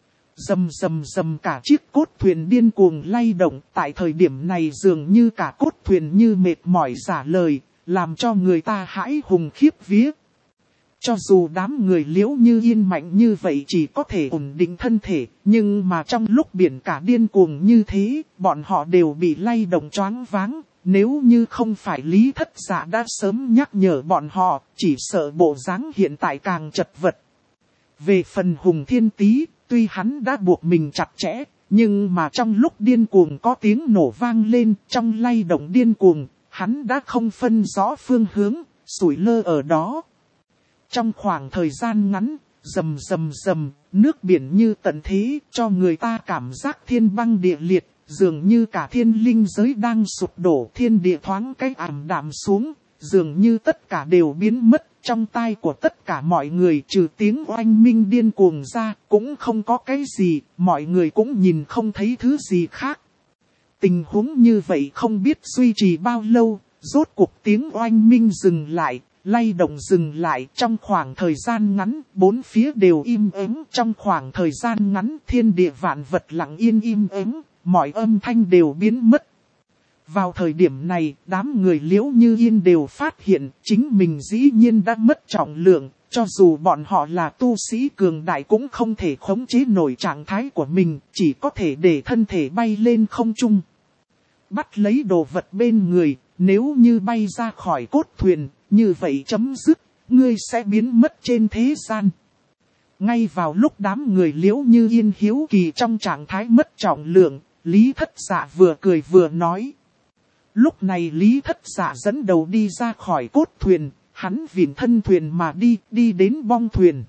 Rầm rầm rầm, cả chiếc cốt thuyền điên cuồng lay động, tại thời điểm này dường như cả cốt thuyền như mệt mỏi giả lời, làm cho người ta hãi hùng khiếp vía. Cho dù đám người Liễu Như Yên mạnh như vậy chỉ có thể ổn định thân thể, nhưng mà trong lúc biển cả điên cuồng như thế, bọn họ đều bị lay động choáng váng. Nếu như không phải Lý Thất Dạ đã sớm nhắc nhở bọn họ, chỉ sợ bộ dáng hiện tại càng chật vật. Về phần Hùng Thiên Tý, tuy hắn đã buộc mình chặt chẽ, nhưng mà trong lúc điên cuồng có tiếng nổ vang lên, trong lay động điên cuồng, hắn đã không phân rõ phương hướng, sủi lơ ở đó. Trong khoảng thời gian ngắn, rầm rầm rầm, nước biển như tận thế, cho người ta cảm giác thiên băng địa liệt. Dường như cả thiên linh giới đang sụp đổ, thiên địa thoáng cách ảm đạm xuống, dường như tất cả đều biến mất, trong tai của tất cả mọi người trừ tiếng oanh minh điên cuồng ra, cũng không có cái gì, mọi người cũng nhìn không thấy thứ gì khác. Tình huống như vậy không biết duy trì bao lâu, rốt cuộc tiếng oanh minh dừng lại, lay động dừng lại. Trong khoảng thời gian ngắn, bốn phía đều im ắng, trong khoảng thời gian ngắn thiên địa vạn vật lặng yên im ắng. Mọi âm thanh đều biến mất. Vào thời điểm này, đám người Liễu Như Yên đều phát hiện chính mình dĩ nhiên đã mất trọng lượng, cho dù bọn họ là tu sĩ cường đại cũng không thể khống chế nổi trạng thái của mình, chỉ có thể để thân thể bay lên không trung. Bắt lấy đồ vật bên người, nếu như bay ra khỏi cốt thuyền, như vậy chấm dứt, ngươi sẽ biến mất trên thế gian. Ngay vào lúc đám người Liễu Như Yên hiếu kỳ trong trạng thái mất trọng lượng, Lý Thất Dạ vừa cười vừa nói. Lúc này Lý Thất Dạ dẫn đầu đi ra khỏi cốt thuyền, hắn vịn thân thuyền mà đi đến bong thuyền.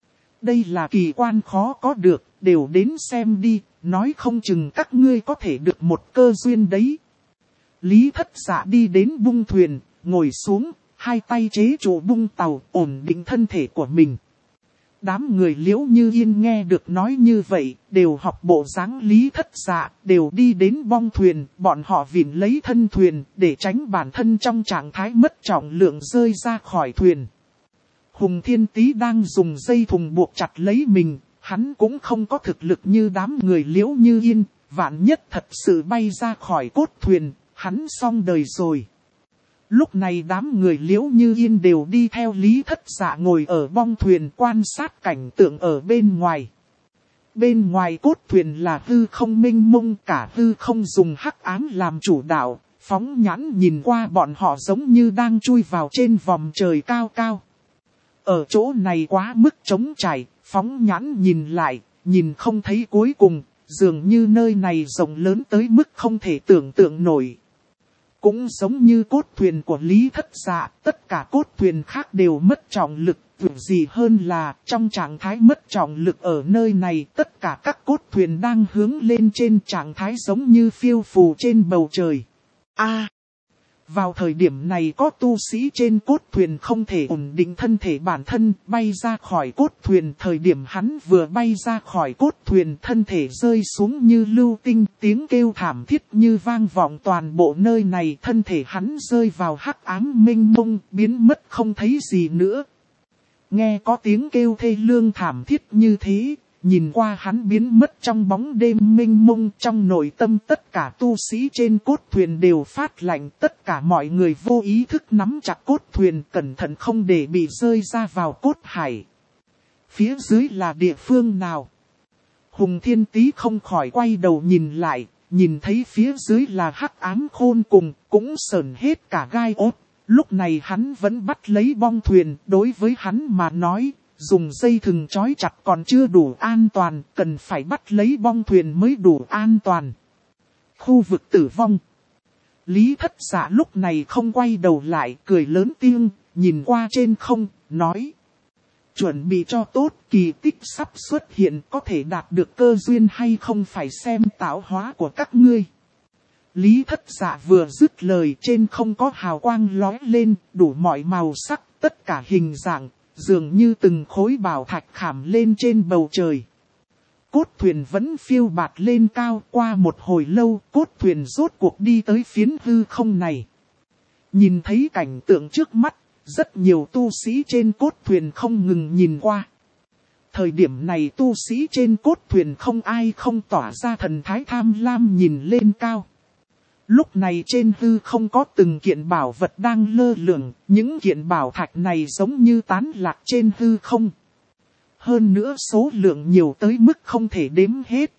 Đây là kỳ quan khó có được, đều đến xem đi, nói không chừng các ngươi có thể được một cơ duyên đấy. Lý Thất Dạ đi đến bung thuyền, ngồi xuống, hai tay chế trụ bung tàu, ổn định thân thể của mình. Đám người Liễu Như Yên nghe được nói như vậy, đều học bộ dáng Lý Thất Dạ, đều đi đến bong thuyền, bọn họ vịn lấy thân thuyền, để tránh bản thân trong trạng thái mất trọng lượng rơi ra khỏi thuyền. Hùng Thiên Tý đang dùng dây thừng buộc chặt lấy mình, hắn cũng không có thực lực như đám người Liễu Như Yên, vạn nhất thật sự bay ra khỏi cốt thuyền, hắn xong đời rồi. Lúc này đám người Liễu Như Yên đều đi theo Lý Thất Dạ ngồi ở bong thuyền quan sát cảnh tượng ở bên ngoài. Bên ngoài cốt thuyền là hư không mênh mông, cả hư không dùng hắc ám làm chủ đạo, phóng nhãn nhìn qua bọn họ giống như đang chui vào trên vòm trời cao cao. Ở chỗ này quá mức trống trải, phóng nhãn nhìn lại, nhìn không thấy cuối cùng, dường như nơi này rộng lớn tới mức không thể tưởng tượng nổi. Cũng giống như cốt thuyền của Lý Thất Dạ, tất cả cốt thuyền khác đều mất trọng lực, việc gì hơn là trong trạng thái mất trọng lực ở nơi này, tất cả các cốt thuyền đang hướng lên trên trạng thái giống như phiêu phù trên bầu trời. Vào thời điểm này có tu sĩ trên cốt thuyền không thể ổn định thân thể bản thân, bay ra khỏi cốt thuyền. Thời điểm hắn vừa bay ra khỏi cốt thuyền, thân thể rơi xuống như lưu tinh, tiếng kêu thảm thiết như vang vọng toàn bộ nơi này. Thân thể hắn rơi vào hắc ám mênh mông, biến mất không thấy gì nữa. Nghe có tiếng kêu thê lương thảm thiết như thế, nhìn qua hắn biến mất trong bóng đêm mênh mông, trong nội tâm tất cả tu sĩ trên cốt thuyền đều phát lạnh, tất cả mọi người vô ý thức nắm chặt cốt thuyền cẩn thận không để bị rơi ra vào cốt hải. Phía dưới là địa phương nào? Hùng Thiên Tý không khỏi quay đầu nhìn lại, nhìn thấy phía dưới là hắc ám khôn cùng, cũng sởn hết cả gai ốt. Lúc này hắn vẫn bắt lấy bong thuyền, đối với hắn mà nói, dùng dây thừng trói chặt còn chưa đủ an toàn, cần phải bắt lấy bong thuyền mới đủ an toàn. Khu vực tử vong. Lý Thất Dạ lúc này không quay đầu lại, cười lớn tiếng, nhìn qua trên không, nói. Chuẩn bị cho tốt, kỳ tích sắp xuất hiện, có thể đạt được cơ duyên hay không phải xem tạo hóa của các ngươi. Lý Thất Dạ vừa dứt lời, trên không có hào quang lóe lên, đủ mọi màu sắc, tất cả hình dạng, dường như từng khối bảo thạch khảm lên trên bầu trời. Cốt thuyền vẫn phiêu bạt lên cao, qua một hồi lâu, cốt thuyền rốt cuộc đi tới phiến hư không này. Nhìn thấy cảnh tượng trước mắt, rất nhiều tu sĩ trên cốt thuyền không ngừng nhìn qua. Thời điểm này tu sĩ trên cốt thuyền không ai không tỏa ra thần thái tham lam nhìn lên cao. Lúc này trên hư không có từng kiện bảo vật đang lơ lửng, những kiện bảo thạch này giống như tán lạc trên hư không. Hơn nữa số lượng nhiều tới mức không thể đếm hết.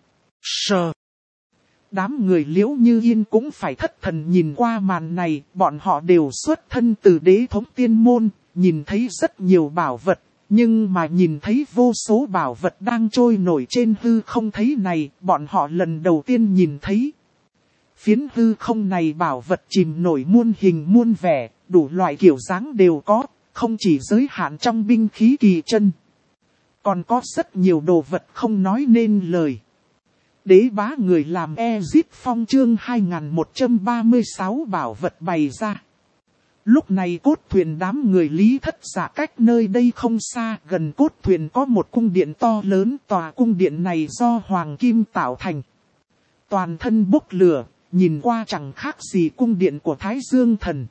Đám người Liễu Như Yên cũng phải thất thần nhìn qua màn này, bọn họ đều xuất thân từ đế thống tiên môn, nhìn thấy rất nhiều bảo vật, nhưng mà nhìn thấy vô số bảo vật đang trôi nổi trên hư không thấy này, bọn họ lần đầu tiên nhìn thấy. Phiến hư không này bảo vật chìm nổi muôn hình muôn vẻ, đủ loại kiểu dáng đều có, không chỉ giới hạn trong binh khí kỳ chân. Còn có rất nhiều đồ vật không nói nên lời. Đế bá người làm Ezip Phong chương 2136 bảo vật bày ra. Lúc này cốt thuyền đám người Lý Thất Dạ cách nơi đây không xa, gần cốt thuyền có một cung điện to lớn, tòa cung điện này do hoàng kim tạo thành. Toàn thân bốc lửa, nhìn qua chẳng khác gì cung điện của Thái Dương Thần.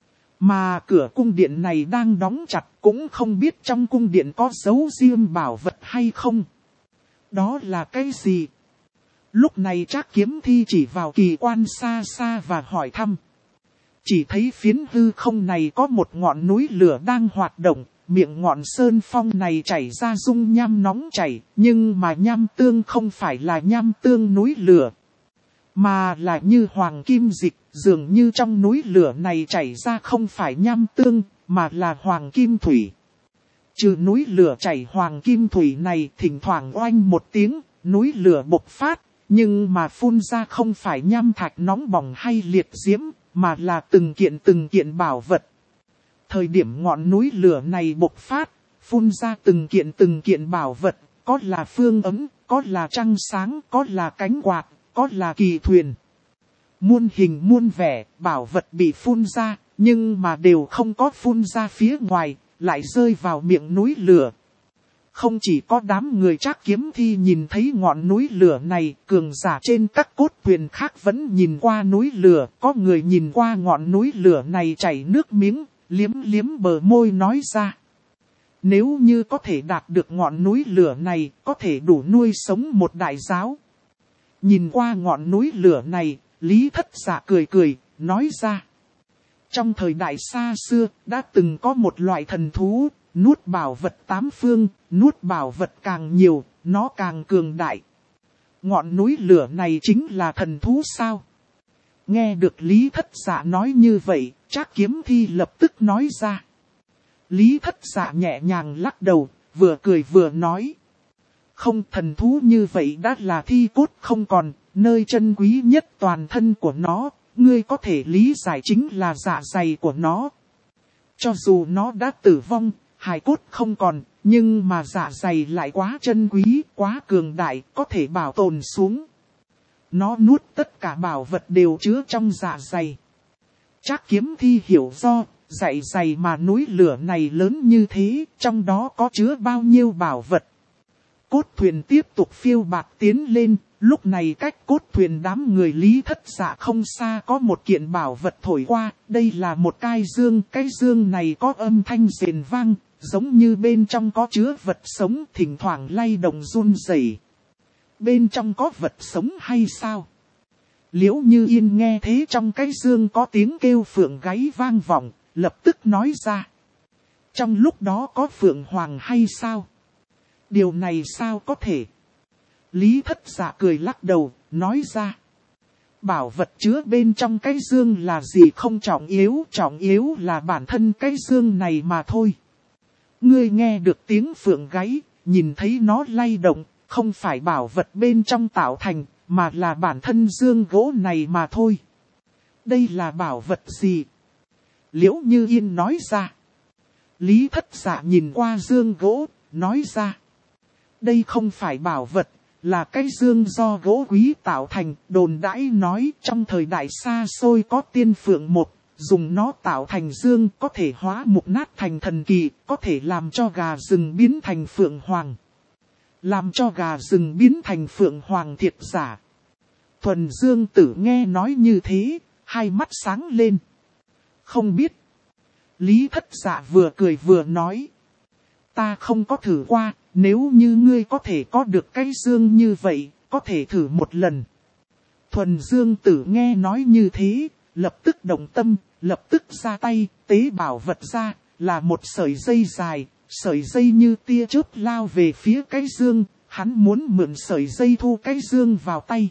Mà cửa cung điện này đang đóng chặt, cũng không biết trong cung điện có dấu riêng bảo vật hay không. Đó là cái gì? Lúc này Trác Kiếm Thi chỉ vào kỳ quan xa xa và hỏi thăm. Chỉ thấy phiến hư không này có một ngọn núi lửa đang hoạt động, miệng ngọn sơn phong này chảy ra dung nham nóng chảy, nhưng mà nham tương không phải là nham tương núi lửa, mà là như hoàng kim dịch, dường như trong núi lửa này chảy ra không phải nham tương, mà là hoàng kim thủy. Trừ núi lửa chảy hoàng kim thủy này, thỉnh thoảng oanh một tiếng, núi lửa bộc phát, nhưng mà phun ra không phải nham thạch nóng bỏng hay liệt diễm, mà là từng kiện bảo vật. Thời điểm ngọn núi lửa này bộc phát, phun ra từng kiện bảo vật, có là phương ấm, có là trăng sáng, có là cánh quạt, có là kỳ thuyền. Muôn hình muôn vẻ, bảo vật bị phun ra, nhưng mà đều không có phun ra phía ngoài, lại rơi vào miệng núi lửa. Không chỉ có đám người Trác Kiếm Thi nhìn thấy ngọn núi lửa này, cường giả trên các cốt thuyền khác vẫn nhìn qua núi lửa, có người nhìn qua ngọn núi lửa này chảy nước miếng, liếm liếm bờ môi nói ra. Nếu như có thể đạt được ngọn núi lửa này, có thể đủ nuôi sống một đại giáo. Nhìn qua ngọn núi lửa này, Lý Thất Dạ cười cười, nói ra. Trong thời đại xa xưa, đã từng có một loại thần thú, nuốt bảo vật tám phương, nuốt bảo vật càng nhiều, nó càng cường đại. Ngọn núi lửa này chính là thần thú sao? Nghe được Lý Thất Dạ nói như vậy, Trác Kiếm Thi lập tức nói ra. Lý Thất Dạ nhẹ nhàng lắc đầu, vừa cười vừa nói. Không, thần thú như vậy đã là thi cốt không còn, nơi chân quý nhất toàn thân của nó, ngươi có thể lý giải chính là dạ dày của nó. Cho dù nó đã tử vong, hài cốt không còn, nhưng mà dạ dày lại quá chân quý, quá cường đại, có thể bảo tồn xuống. Nó nuốt tất cả bảo vật đều chứa trong dạ dày. Trác Kiếm Thi hiểu do, dạ dày mà núi lửa này lớn như thế, trong đó có chứa bao nhiêu bảo vật. Cốt thuyền tiếp tục phiêu bạt tiến lên, lúc này cách cốt thuyền đám người Lý Thất Dạ không xa có một kiện bảo vật thổi qua, đây là một cái dương này có âm thanh rền vang, giống như bên trong có chứa vật sống thỉnh thoảng lay động run rẩy. Bên trong có vật sống hay sao? Liễu Như Yên nghe thế trong cái dương có tiếng kêu phượng gáy vang vọng, lập tức nói ra. Trong lúc đó có phượng hoàng hay sao? Điều này sao có thể? Lý Thất Dạ cười lắc đầu, nói ra. Bảo vật chứa bên trong cái dương là gì không trọng yếu là bản thân cái dương này mà thôi. Ngươi nghe được tiếng phượng gáy, nhìn thấy nó lay động, không phải bảo vật bên trong tạo thành, mà là bản thân dương gỗ này mà thôi. Đây là bảo vật gì? Liễu Như Yên nói ra. Lý Thất Dạ nhìn qua dương gỗ, nói ra. Đây không phải bảo vật, là cái dương do gỗ quý tạo thành. Đồn đãi nói trong thời đại xa xôi có tiên phượng một, dùng nó tạo thành dương có thể hóa mục nát thành thần kỳ, có thể làm cho gà rừng biến thành phượng hoàng. Làm cho gà rừng biến thành phượng hoàng thiệt giả. Thuần Dương Tử nghe nói như thế, hai mắt sáng lên. Không biết. Lý Thất Dạ vừa cười vừa nói. Ta không có thử qua, nếu như ngươi có thể có được cái dương như vậy, có thể thử một lần. Thuần Dương Tử nghe nói như thế, lập tức động tâm, lập tức ra tay, tế bảo vật ra, là một sợi dây dài, sợi dây như tia chớp lao về phía cái dương, hắn muốn mượn sợi dây thu cái dương vào tay.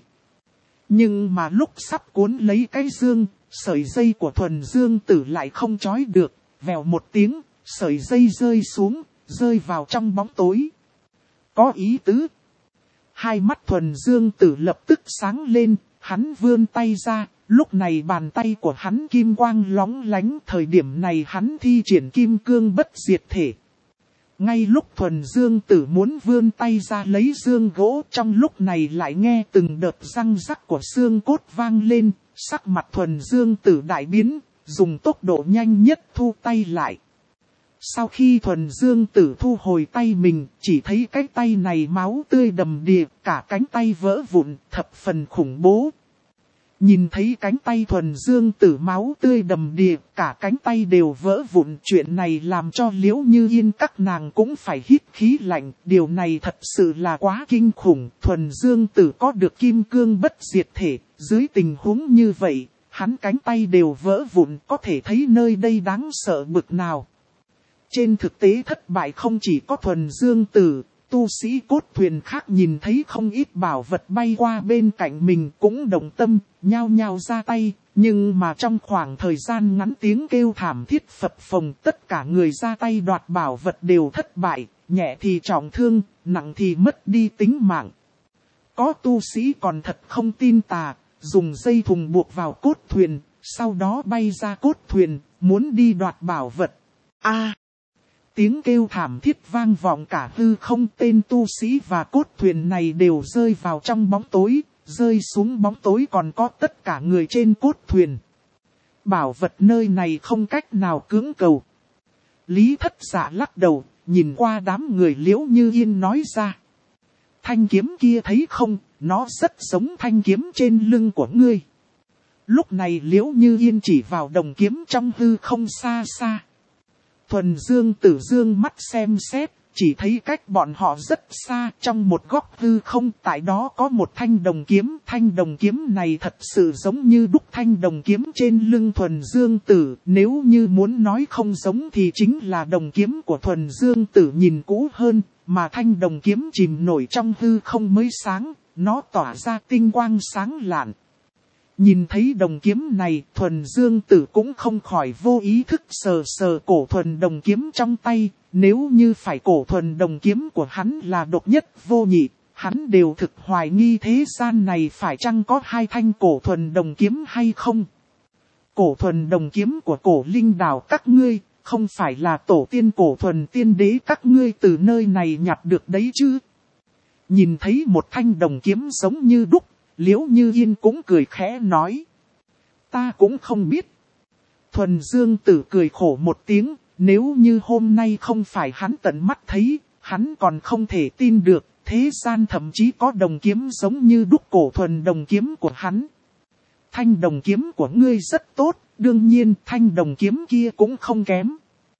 Nhưng mà lúc sắp cuốn lấy cái dương, sợi dây của Thuần Dương Tử lại không trói được, vèo một tiếng, sợi dây rơi xuống, rơi vào trong bóng tối. Có ý tứ. Hai mắt Thuần Dương Tử lập tức sáng lên, hắn vươn tay ra, lúc này bàn tay của hắn kim quang lóng lánh, thời điểm này hắn thi triển kim cương bất diệt thể. Ngay lúc Thuần Dương Tử muốn vươn tay ra lấy dương gỗ, trong lúc này lại nghe từng đợt răng rắc của xương cốt vang lên, sắc mặt Thuần Dương Tử đại biến, dùng tốc độ nhanh nhất thu tay lại. Sau khi Thuần Dương Tử thu hồi tay mình, chỉ thấy cái tay này máu tươi đầm đìa, cả cánh tay vỡ vụn, thập phần khủng bố. Nhìn thấy cánh tay Thuần Dương Tử máu tươi đầm đìa, cả cánh tay đều vỡ vụn. Chuyện này làm cho Liễu Như Yên các nàng cũng phải hít khí lạnh. Điều này thật sự là quá kinh khủng. Thuần Dương Tử có được kim cương bất diệt thể. Dưới tình huống như vậy, hắn cánh tay đều vỡ vụn, có thể thấy nơi đây đáng sợ bực nào. Trên thực tế thất bại không chỉ có Thuần Dương Tử. Tu sĩ cốt thuyền khác nhìn thấy không ít bảo vật bay qua bên cạnh mình cũng động tâm, nhao nhao ra tay, nhưng mà trong khoảng thời gian ngắn tiếng kêu thảm thiết phập phồng, tất cả người ra tay đoạt bảo vật đều thất bại, nhẹ thì trọng thương, nặng thì mất đi tính mạng. Có tu sĩ còn thật không tin tà, dùng dây thừng buộc vào cốt thuyền, sau đó bay ra cốt thuyền, muốn đi đoạt bảo vật. Tiếng kêu thảm thiết vang vọng cả hư không, tên tu sĩ và cốt thuyền này đều rơi vào trong bóng tối, rơi xuống bóng tối còn có tất cả người trên cốt thuyền. Bảo vật nơi này không cách nào cưỡng cầu. Lý Thất Dạ lắc đầu, nhìn qua đám người Liễu Như Yên nói ra. Thanh kiếm kia thấy không, nó rất giống thanh kiếm trên lưng của ngươi. Lúc này Liễu Như Yên chỉ vào đồng kiếm trong hư không xa xa. Thuần Dương Tử dương mắt xem xét, chỉ thấy cách bọn họ rất xa, trong một góc hư không, tại đó có một thanh đồng kiếm. Thanh đồng kiếm này thật sự giống như đúc thanh đồng kiếm trên lưng Thuần Dương Tử. Nếu như muốn nói không giống thì chính là đồng kiếm của Thuần Dương Tử nhìn cũ hơn, mà thanh đồng kiếm chìm nổi trong hư không mới sáng, nó tỏa ra tinh quang sáng lạn. Nhìn thấy đồng kiếm này, Thuần Dương Tử cũng không khỏi vô ý thức sờ sờ cổ thuần đồng kiếm trong tay. Nếu như phải cổ thuần đồng kiếm của hắn là độc nhất vô nhị, hắn đều thực hoài nghi thế gian này phải chăng có hai thanh cổ thuần đồng kiếm hay không. Cổ thuần đồng kiếm của cổ linh đảo các ngươi, không phải là tổ tiên cổ thuần tiên đế các ngươi từ nơi này nhặt được đấy chứ. Nhìn thấy một thanh đồng kiếm giống như đúc, Liễu Như Yên cũng cười khẽ nói. Ta cũng không biết. Thuần Dương Tử cười khổ một tiếng, nếu như hôm nay không phải hắn tận mắt thấy, hắn còn không thể tin được, thế gian thậm chí có đồng kiếm giống như đúc cổ thuần đồng kiếm của hắn. Thanh đồng kiếm của ngươi rất tốt, đương nhiên thanh đồng kiếm kia cũng không kém.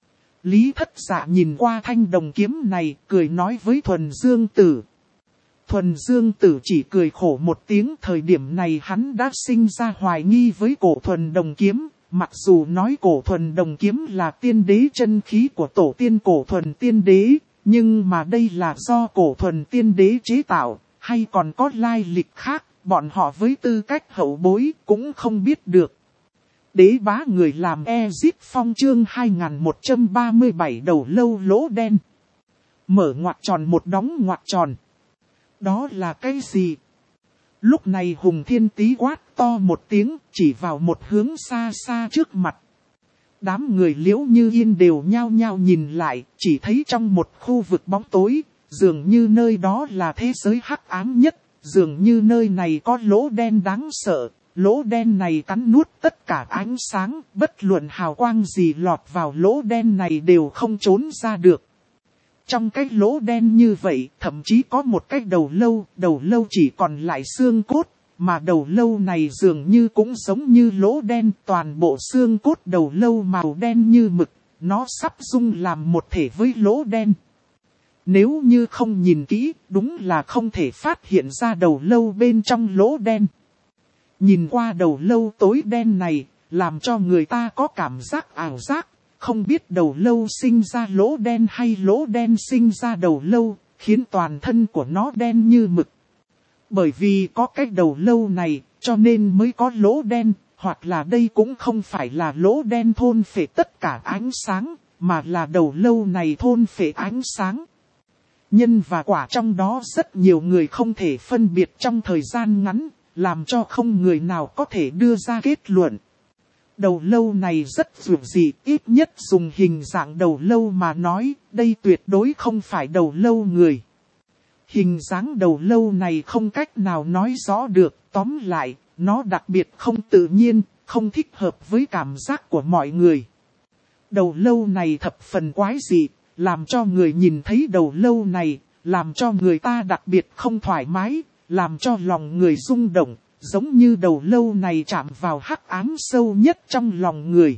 Lý Thất Dạ nhìn qua thanh đồng kiếm này, cười nói với Thuần Dương Tử. Thuần Dương Tử chỉ cười khổ một tiếng, thời điểm này hắn đã sinh ra hoài nghi với cổ thuần đồng kiếm. Mặc dù nói cổ thuần đồng kiếm là tiên đế chân khí của tổ tiên cổ thuần tiên đế, Nhưng mà đây là do cổ thuần tiên đế chế tạo, hay còn có lai lịch khác, bọn họ với tư cách hậu bối cũng không biết được. Đế bá người làm Ezip Phong chương 2137 đầu lâu lỗ đen. Mở ngoặc tròn một đóng ngoặc tròn. Đó là cái gì? Lúc này Hùng Thiên Tý quát to một tiếng, chỉ vào một hướng xa xa trước mặt. Đám người Liễu Như Yên đều nhao nhao nhìn lại, chỉ thấy trong một khu vực bóng tối, dường như nơi đó là thế giới hắc ám nhất, dường như nơi này có lỗ đen đáng sợ. Lỗ đen này cắn nuốt tất cả ánh sáng, bất luận hào quang gì lọt vào lỗ đen này đều không trốn ra được. Trong cái lỗ đen như vậy, thậm chí có một cái đầu lâu chỉ còn lại xương cốt, mà đầu lâu này dường như cũng giống như lỗ đen, toàn bộ xương cốt đầu lâu màu đen như mực, nó sắp dung làm một thể với lỗ đen. Nếu như không nhìn kỹ, đúng là không thể phát hiện ra đầu lâu bên trong lỗ đen. Nhìn qua đầu lâu tối đen này, làm cho người ta có cảm giác ảo giác, không biết đầu lâu sinh ra lỗ đen hay lỗ đen sinh ra đầu lâu, khiến toàn thân của nó đen như mực. Bởi vì có cái đầu lâu này, cho nên mới có lỗ đen, hoặc là đây cũng không phải là lỗ đen thôn phệ tất cả ánh sáng, mà là đầu lâu này thôn phệ ánh sáng. Nhân và quả trong đó rất nhiều người không thể phân biệt trong thời gian ngắn, làm cho không người nào có thể đưa ra kết luận. Đầu lâu này rất dữ dị, ít nhất dùng hình dạng đầu lâu mà nói, đây tuyệt đối không phải đầu lâu người. Hình dáng đầu lâu này không cách nào nói rõ được, tóm lại, nó đặc biệt không tự nhiên, không thích hợp với cảm giác của mọi người. Đầu lâu này thập phần quái dị, làm cho người nhìn thấy đầu lâu này, làm cho người ta đặc biệt không thoải mái, làm cho lòng người rung động, giống như đầu lâu này chạm vào hắc ám sâu nhất trong lòng người.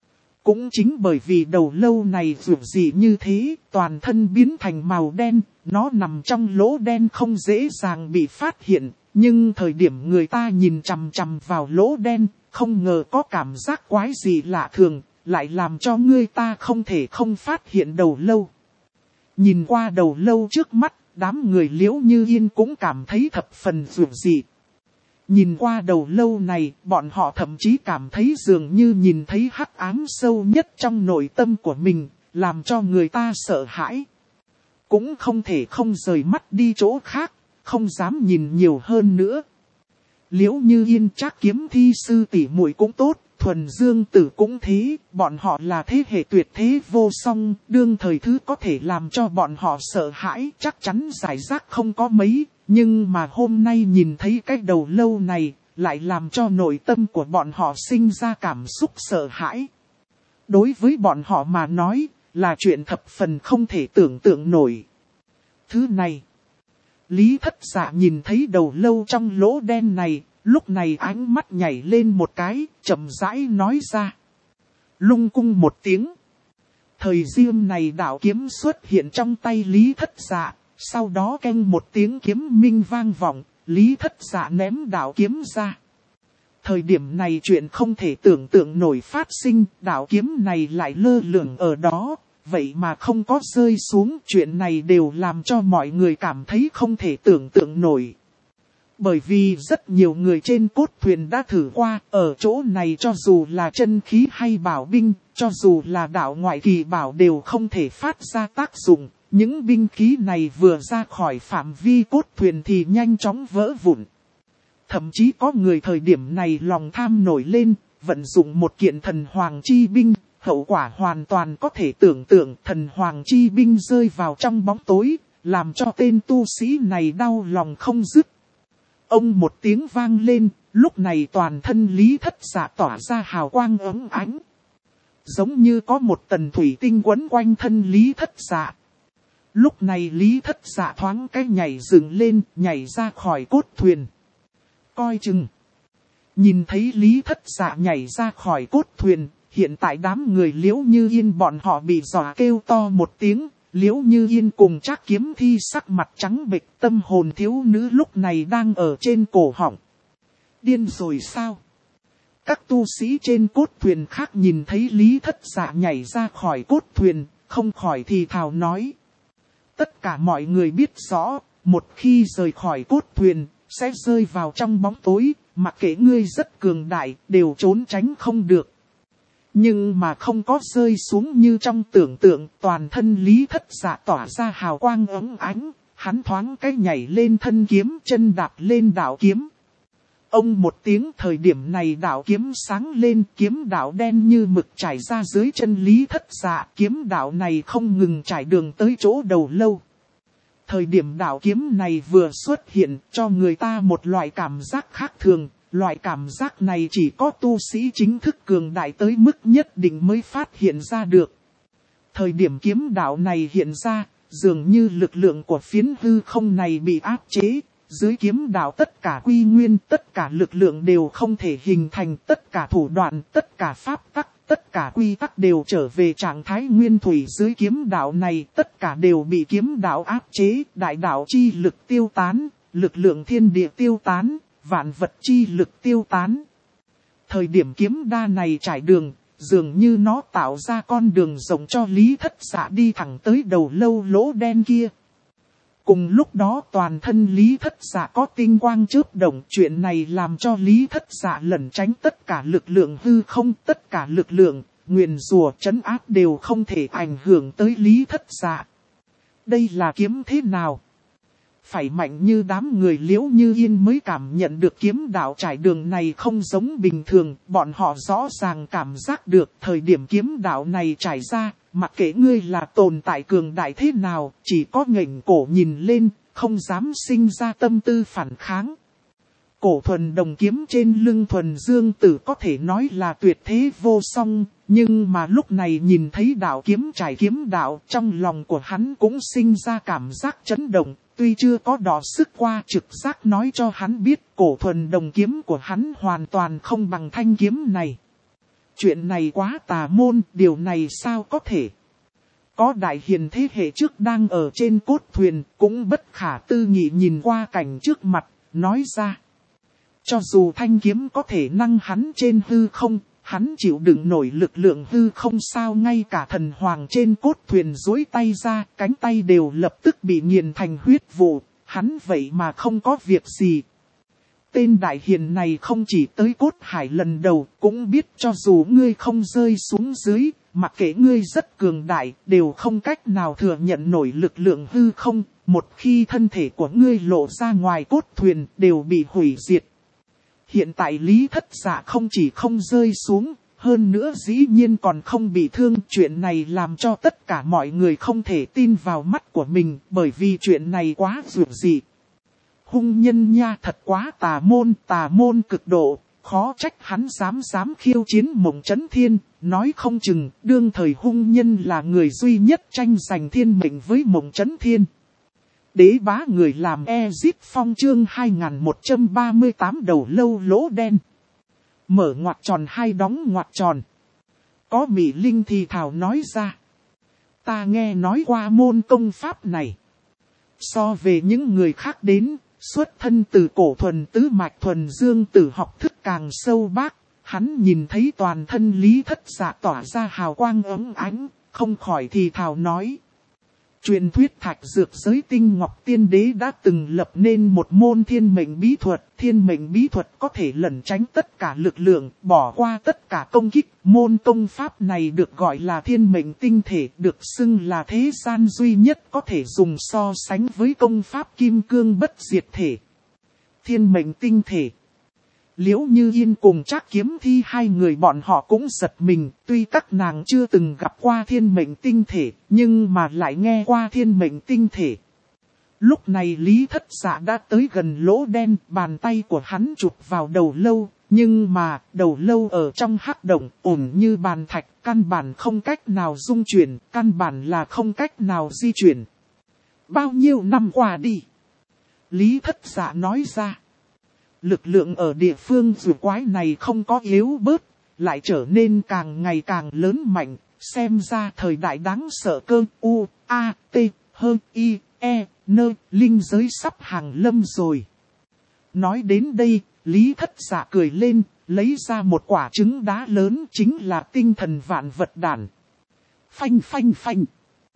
Cũng chính bởi vì đầu lâu này dữ dị như thế, toàn thân biến thành màu đen, nó nằm trong lỗ đen không dễ dàng bị phát hiện, nhưng thời điểm người ta nhìn chằm chằm vào lỗ đen, không ngờ có cảm giác quái dị lạ thường, lại làm cho người ta không thể không phát hiện đầu lâu. Nhìn qua đầu lâu trước mắt, đám người Liễu Như Yên cũng cảm thấy thập phần dữ dị. Nhìn qua đầu lâu này, bọn họ thậm chí cảm thấy dường như nhìn thấy hắc ám sâu nhất trong nội tâm của mình, làm cho người ta sợ hãi. Cũng không thể không rời mắt đi chỗ khác, không dám nhìn nhiều hơn nữa. Liễu Như Yên Trác Kiếm thi sư tỷ muội cũng tốt, Thuần Dương Tử cũng thế, bọn họ là thế hệ tuyệt thế vô song, đương thời thứ có thể làm cho bọn họ sợ hãi chắc chắn giải rác không có mấy. Nhưng mà hôm nay nhìn thấy cái đầu lâu này, lại làm cho nội tâm của bọn họ sinh ra cảm xúc sợ hãi. Đối với bọn họ mà nói, là chuyện thập phần không thể tưởng tượng nổi. Thứ này, Lý Thất Dạ nhìn thấy đầu lâu trong lỗ đen này, lúc này ánh mắt nhảy lên một cái, chậm rãi nói ra. Lung cung một tiếng. Thời diêm này đạo kiếm xuất hiện trong tay Lý Thất Dạ. Sau đó keng một tiếng kiếm minh vang vọng, Lý Thất Dạ ném đạo kiếm ra. Thời điểm này chuyện không thể tưởng tượng nổi phát sinh, đạo kiếm này lại lơ lửng ở đó, vậy mà không có rơi xuống. Chuyện này đều làm cho mọi người cảm thấy không thể tưởng tượng nổi. Bởi vì rất nhiều người trên cốt thuyền đã thử qua, ở chỗ này cho dù là chân khí hay bảo binh, cho dù là đạo ngoại kỳ bảo đều không thể phát ra tác dụng. Những binh khí này vừa ra khỏi phạm vi cốt thuyền thì nhanh chóng vỡ vụn. Thậm chí có người thời điểm này lòng tham nổi lên, vận dụng một kiện thần hoàng chi binh, hậu quả hoàn toàn có thể tưởng tượng. Thần hoàng chi binh rơi vào trong bóng tối, làm cho tên tu sĩ này đau lòng không dứt. Ông một tiếng vang lên, lúc này toàn thân Lý Thất Dạ tỏa ra hào quang ấm ánh. Giống như có một tầng thủy tinh quấn quanh thân Lý Thất Dạ. Lúc này Lý Thất Dạ thoáng cái nhảy dựng lên, nhảy ra khỏi cốt thuyền. Coi chừng. Nhìn thấy Lý Thất Dạ nhảy ra khỏi cốt thuyền, hiện tại đám người Liễu Như Yên bọn họ bị dọa kêu to một tiếng. Liễu Như Yên cùng Trác Kiếm thi sắc mặt trắng bệch, tâm hồn thiếu nữ lúc này đang ở trên cổ họng. Điên rồi sao? Các tu sĩ trên cốt thuyền khác nhìn thấy Lý Thất Dạ nhảy ra khỏi cốt thuyền, không khỏi thì thào nói. tất cả mọi người biết rõ, một khi rời khỏi cốt thuyền, sẽ rơi vào trong bóng tối, mặc kệ ngươi rất cường đại, đều trốn tránh không được. Nhưng mà không có rơi xuống như trong tưởng tượng, toàn thân Lý Thất Dạ tỏa ra hào quang óng ánh, hắn thoáng cái nhảy lên thân kiếm, chân đạp lên đạo kiếm. Ông một tiếng, thời điểm này đạo kiếm sáng lên, kiếm đạo đen như mực trải ra dưới chân Lý Thất Dạ, kiếm đạo này không ngừng trải đường tới chỗ đầu lâu. Thời điểm đạo kiếm này vừa xuất hiện, cho người ta một loại cảm giác khác thường, loại cảm giác này chỉ có tu sĩ chính thức cường đại tới mức nhất định mới phát hiện ra được. Thời điểm kiếm đạo này hiện ra, dường như lực lượng của phiến hư không này bị áp chế. Dưới kiếm đạo tất cả quy nguyên, tất cả lực lượng đều không thể hình thành, tất cả thủ đoạn, tất cả pháp tắc, tất cả quy tắc đều trở về trạng thái nguyên thủy. Dưới kiếm đạo này tất cả đều bị kiếm đạo áp chế, đại đạo chi lực tiêu tán, lực lượng thiên địa tiêu tán, vạn vật chi lực tiêu tán. Thời điểm kiếm đa này trải đường, dường như nó tạo ra con đường rộng cho Lý Thất Dạ đi thẳng tới đầu lâu lỗ đen kia. Cùng lúc đó toàn thân Lý Thất Dạ có tinh quang chớp động, chuyện này làm cho Lý Thất Dạ lẩn tránh tất cả lực lượng hư không, tất cả lực lượng, nguyền rủa trấn áp đều không thể ảnh hưởng tới Lý Thất Dạ. Đây là kiếm thế nào? Phải mạnh như đám người Liễu Như Yên mới cảm nhận được kiếm đạo trải đường này không giống bình thường, bọn họ rõ ràng cảm giác được thời điểm kiếm đạo này trải ra. Mặc kệ ngươi là tồn tại cường đại thế nào, chỉ có ngẩng cổ nhìn lên, không dám sinh ra tâm tư phản kháng. Cổ thuần đồng kiếm trên lưng thuần dương tử có thể nói là tuyệt thế vô song, nhưng mà lúc này nhìn thấy đạo kiếm trải kiếm đạo, trong lòng của hắn cũng sinh ra cảm giác chấn động, tuy chưa có đọ sức qua trực giác nói cho hắn biết cổ thuần đồng kiếm của hắn hoàn toàn không bằng thanh kiếm này. Chuyện này quá tà môn, điều này sao có thể? Có đại hiền thế hệ trước đang ở trên cốt thuyền, cũng bất khả tư nghị nhìn qua cảnh trước mặt, nói ra. Cho dù thanh kiếm có thể năng hắn trên hư không, hắn chịu đựng nổi lực lượng hư không sao, ngay cả thần hoàng trên cốt thuyền duỗi tay ra, cánh tay đều lập tức bị nghiền thành huyết vụ, hắn vậy mà không có việc gì. Tên đại hiền này không chỉ tới cốt hải lần đầu, cũng biết cho dù ngươi không rơi xuống dưới, mặc kệ ngươi rất cường đại, đều không cách nào thừa nhận nổi lực lượng hư không, một khi thân thể của ngươi lộ ra ngoài cốt thuyền, đều bị hủy diệt. Hiện tại Lý Thất Dạ không chỉ không rơi xuống, hơn nữa dĩ nhiên còn không bị thương. Chuyện này làm cho tất cả mọi người không thể tin vào mắt của mình, bởi vì chuyện này quá dường dị. Hung nhân nha, thật quá tà môn cực độ, khó trách hắn dám khiêu chiến Mộng Chấn Thiên, nói không chừng đương thời hung nhân là người duy nhất tranh giành thiên mệnh với Mộng Chấn Thiên. Đế bá người làm Ezit Phong chương 2138 đầu lâu lỗ đen. Mở ngoặc tròn hai đóng ngoặc tròn. Có Mỹ Linh thì thảo nói ra. Ta nghe nói qua môn công pháp này. So về những người khác đến, xuất thân từ cổ thuần tứ mạch thuần dương tử học thức càng sâu bác. Hắn nhìn thấy toàn thân Lý Thất Dạ tỏa ra hào quang ấm ánh, không khỏi thì thào nói. Truyền thuyết Thạch Dược giới Tinh Ngọc Tiên Đế đã từng lập nên một môn thiên mệnh bí thuật. Thiên mệnh bí thuật có thể lẩn tránh tất cả lực lượng, bỏ qua tất cả công kích. Môn công pháp này được gọi là thiên mệnh tinh thể, được xưng là thế gian duy nhất có thể dùng so sánh với công pháp kim cương bất diệt thể. Thiên mệnh tinh thể. Liễu Như Yên cùng Trác Kiếm Thi hai người bọn họ cũng giật mình, tuy các nàng chưa từng gặp qua thiên mệnh tinh thể, nhưng mà lại nghe qua thiên mệnh tinh thể. Lúc này Lý Thất Dạ đã tới gần lỗ đen, bàn tay của hắn chụp vào đầu lâu, nhưng mà đầu lâu ở trong hắc động ổn như bàn thạch, căn bản không cách nào dung chuyển, căn bản là không cách nào di chuyển. Bao nhiêu năm qua đi? Lý Thất Dạ nói ra. Lực lượng ở địa phương dù quái này không có yếu bớt, lại trở nên càng ngày càng lớn mạnh, xem ra thời đại đáng sợ cơ U, A, T, H, I, E, N, linh giới sắp hàng lâm rồi. Nói đến đây, Lý Thất Dạ cười lên, lấy ra một quả trứng đá lớn chính là tinh thần vạn vật đản. Phanh phanh phanh.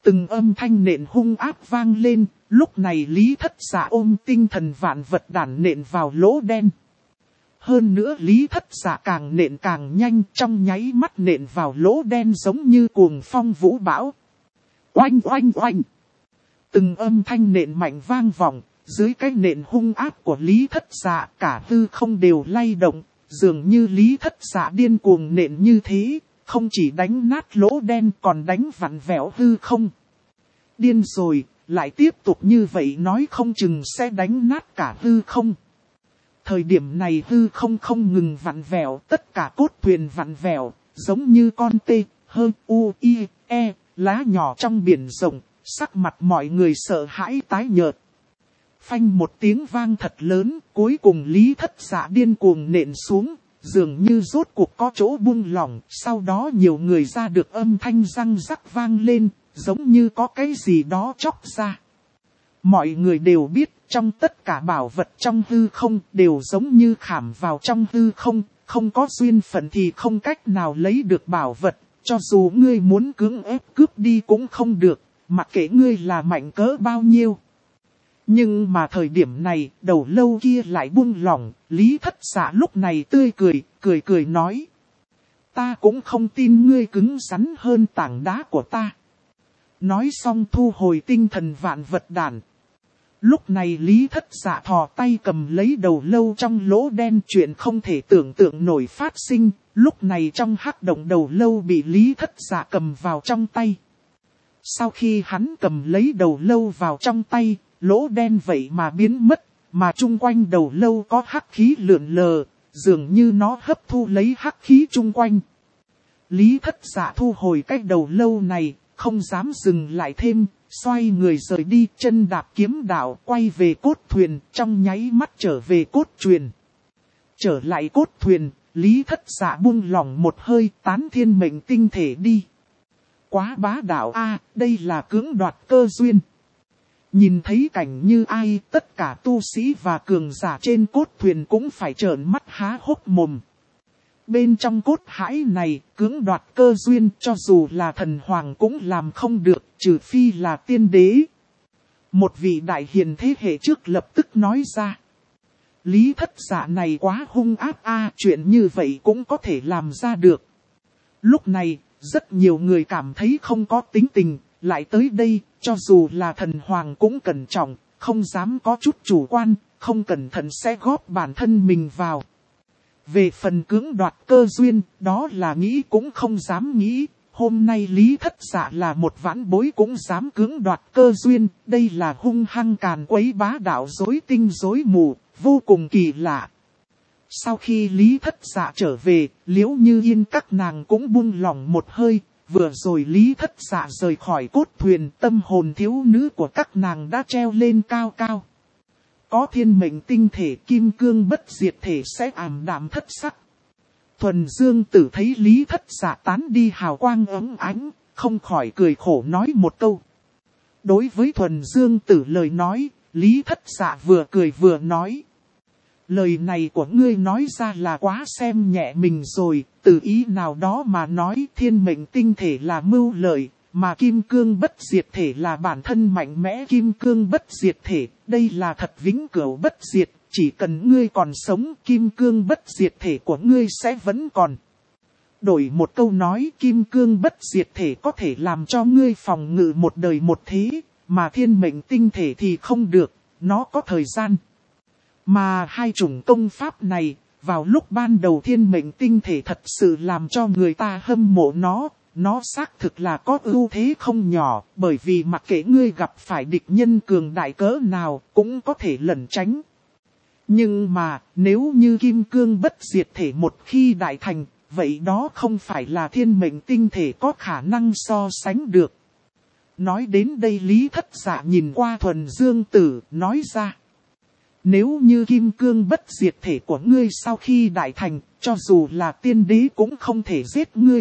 Từng âm thanh nện hung ác vang lên, lúc này Lý Thất Dạ ôm tinh thần vạn vật đản nện vào lỗ đen. Hơn nữa Lý Thất Dạ càng nện càng nhanh, trong nháy mắt nện vào lỗ đen giống như cuồng phong vũ bão. Oanh oanh oanh! Từng âm thanh nện mạnh vang vọng, dưới cái nện hung ác của Lý Thất Dạ cả hư không đều lay động, dường như Lý Thất Dạ điên cuồng nện như thế, không chỉ đánh nát lỗ đen còn đánh vặn vẹo hư không. Điên rồi, lại tiếp tục như vậy nói không chừng sẽ đánh nát cả hư không. Thời điểm này hư không không ngừng vặn vẹo, tất cả cốt thuyền vặn vẹo, giống như con tê, hơ, u, i, e, lá nhỏ trong biển rộng, sắc mặt mọi người sợ hãi tái nhợt. Phanh một tiếng vang thật lớn, cuối cùng Lý Thất Dạ điên cuồng nện xuống, dường như rốt cuộc có chỗ buông lỏng, sau đó nhiều người ra được âm thanh răng rắc vang lên, giống như có cái gì đó chóc ra. Mọi người đều biết, trong tất cả bảo vật trong hư không đều giống như khảm vào trong hư không, không có duyên phận thì không cách nào lấy được bảo vật, cho dù ngươi muốn cưỡng ép cướp đi cũng không được, mặc kệ ngươi là mạnh cỡ bao nhiêu. Nhưng mà thời điểm này, đầu lâu kia lại buông lỏng, Lý Thất Dạ lúc này tươi cười nói. Ta cũng không tin ngươi cứng rắn hơn tảng đá của ta. Nói xong thu hồi tinh thần vạn vật đản. Lúc này Lý Thất Dạ thò tay cầm lấy đầu lâu trong lỗ đen, chuyện không thể tưởng tượng nổi phát sinh, lúc này trong hắc động đầu lâu bị Lý Thất Dạ cầm vào trong tay. Sau khi hắn cầm lấy đầu lâu vào trong tay, lỗ đen vậy mà biến mất, mà chung quanh đầu lâu có hắc khí lượn lờ, dường như nó hấp thu lấy hắc khí chung quanh. Lý Thất Dạ thu hồi cái đầu lâu này, không dám dừng lại thêm, xoay người rời đi, chân đạp kiếm đạo quay về cốt thuyền, trong nháy mắt trở về cốt thuyền. Trở lại cốt thuyền, Lý Thất Dạ buông lỏng một hơi, tán thiên mệnh tinh thể đi. Quá bá đạo a, đây là cưỡng đoạt cơ duyên. Nhìn thấy cảnh như ai, tất cả tu sĩ và cường giả trên cốt thuyền cũng phải trợn mắt há hốc mồm. Bên trong cốt hãi này, cưỡng đoạt cơ duyên cho dù là thần hoàng cũng làm không được, trừ phi là tiên đế. Một vị đại hiền thế hệ trước lập tức nói ra. Lý Thất Dạ này quá hung ác a, chuyện như vậy cũng có thể làm ra được. Lúc này, rất nhiều người cảm thấy không có tính tình, lại tới đây, cho dù là thần hoàng cũng cẩn trọng, không dám có chút chủ quan, không cẩn thận sẽ góp bản thân mình vào. Về phần cưỡng đoạt cơ duyên, đó là nghĩ cũng không dám nghĩ, hôm nay Lý Thất Dạ là một vãn bối cũng dám cưỡng đoạt cơ duyên, đây là hung hăng càn quấy bá đạo rối tinh rối mù, vô cùng kỳ lạ. Sau khi Lý Thất Dạ trở về, Liễu Như Yên các nàng cũng buông lỏng một hơi, vừa rồi Lý Thất Dạ rời khỏi cốt thuyền, tâm hồn thiếu nữ của các nàng đã treo lên cao cao. Có thiên mệnh tinh thể kim cương bất diệt thể sẽ ảm đạm thất sắc. Thuần Dương Tử thấy Lý Thất Dạ tán đi hào quang ấm ánh, không khỏi cười khổ nói một câu. Đối với Thuần Dương Tử lời nói, Lý Thất Dạ vừa cười vừa nói. Lời này của ngươi nói ra là quá xem nhẹ mình rồi, từ ý nào đó mà nói thiên mệnh tinh thể là mưu lợi, mà kim cương bất diệt thể là bản thân mạnh mẽ kim cương bất diệt thể, đây là thật vĩnh cửu bất diệt, chỉ cần ngươi còn sống kim cương bất diệt thể của ngươi sẽ vẫn còn. Đổi một câu nói kim cương bất diệt thể có thể làm cho ngươi phòng ngự một đời một thế, mà thiên mệnh tinh thể thì không được, nó có thời gian. Mà hai chủng công pháp này, vào lúc ban đầu thiên mệnh tinh thể thật sự làm cho người ta hâm mộ nó xác thực là có ưu thế không nhỏ, bởi vì mặc kệ ngươi gặp phải địch nhân cường đại cỡ nào, cũng có thể lẩn tránh. Nhưng mà, nếu như kim cương bất diệt thể một khi đại thành, vậy đó không phải là thiên mệnh tinh thể có khả năng so sánh được. Nói đến đây Lý Thất Dạ nhìn qua Thuần Dương Tử, nói ra. Nếu như kim cương bất diệt thể của ngươi sau khi đại thành, cho dù là tiên đế cũng không thể giết ngươi.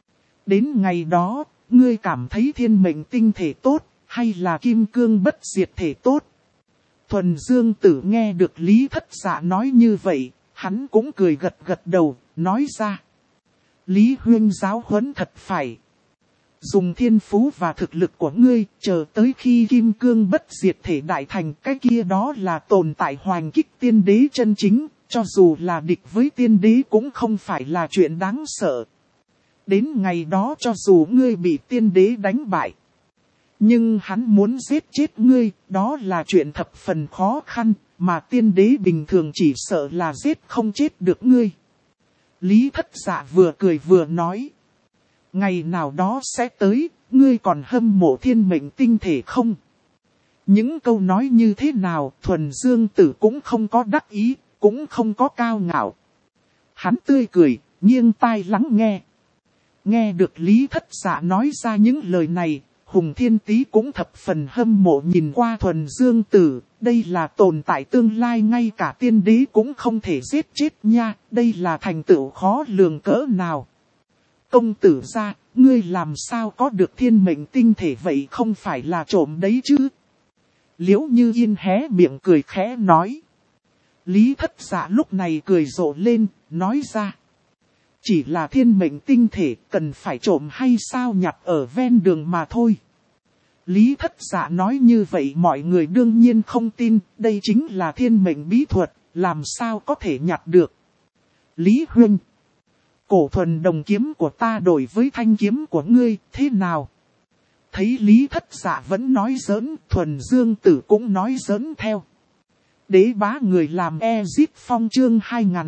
Đến ngày đó, ngươi cảm thấy thiên mệnh tinh thể tốt, hay là kim cương bất diệt thể tốt? Thuần Dương Tử nghe được Lý Thất Dạ nói như vậy, hắn cũng cười gật gật đầu, nói ra. Lý huynh giáo huấn thật phải. Dùng thiên phú và thực lực của ngươi, chờ tới khi kim cương bất diệt thể đại thành, cái kia đó là tồn tại hoành kích tiên đế chân chính, cho dù là địch với tiên đế cũng không phải là chuyện đáng sợ. Đến ngày đó cho dù ngươi bị tiên đế đánh bại, nhưng hắn muốn giết chết ngươi, đó là chuyện thập phần khó khăn, mà tiên đế bình thường chỉ sợ là giết không chết được ngươi. Lý Thất Dạ vừa cười vừa nói. Ngày nào đó sẽ tới, ngươi còn hâm mộ thiên mệnh tinh thể không? Những câu nói như thế nào, Thuần Dương Tử cũng không có đắc ý, cũng không có cao ngạo. Hắn tươi cười, nghiêng tai lắng nghe. Nghe được Lý Thất Dạ nói ra những lời này, Hùng Thiên Tý cũng thập phần hâm mộ nhìn qua Thuần Dương Tử. Đây là tồn tại tương lai ngay cả tiên đế cũng không thể giết chết nha, đây là thành tựu khó lường cỡ nào. Công tử gia, ngươi làm sao có được thiên mệnh tinh thể vậy không phải là trộm đấy chứ? Liễu Như Yên hé miệng cười khẽ nói. Lý Thất Dạ lúc này cười rộ lên, nói ra. Chỉ là thiên mệnh tinh thể cần phải trộm hay sao nhặt ở ven đường mà thôi. Lý Thất Dạ nói như vậy mọi người đương nhiên không tin, đây chính là thiên mệnh bí thuật, làm sao có thể nhặt được. Lý Huynh, cổ thuần đồng kiếm của ta đổi với thanh kiếm của ngươi, thế nào? Thấy Lý Thất Dạ vẫn nói giỡn, Thuần Dương Tử cũng nói giỡn theo. Đế bá người làm Ezip Phong chương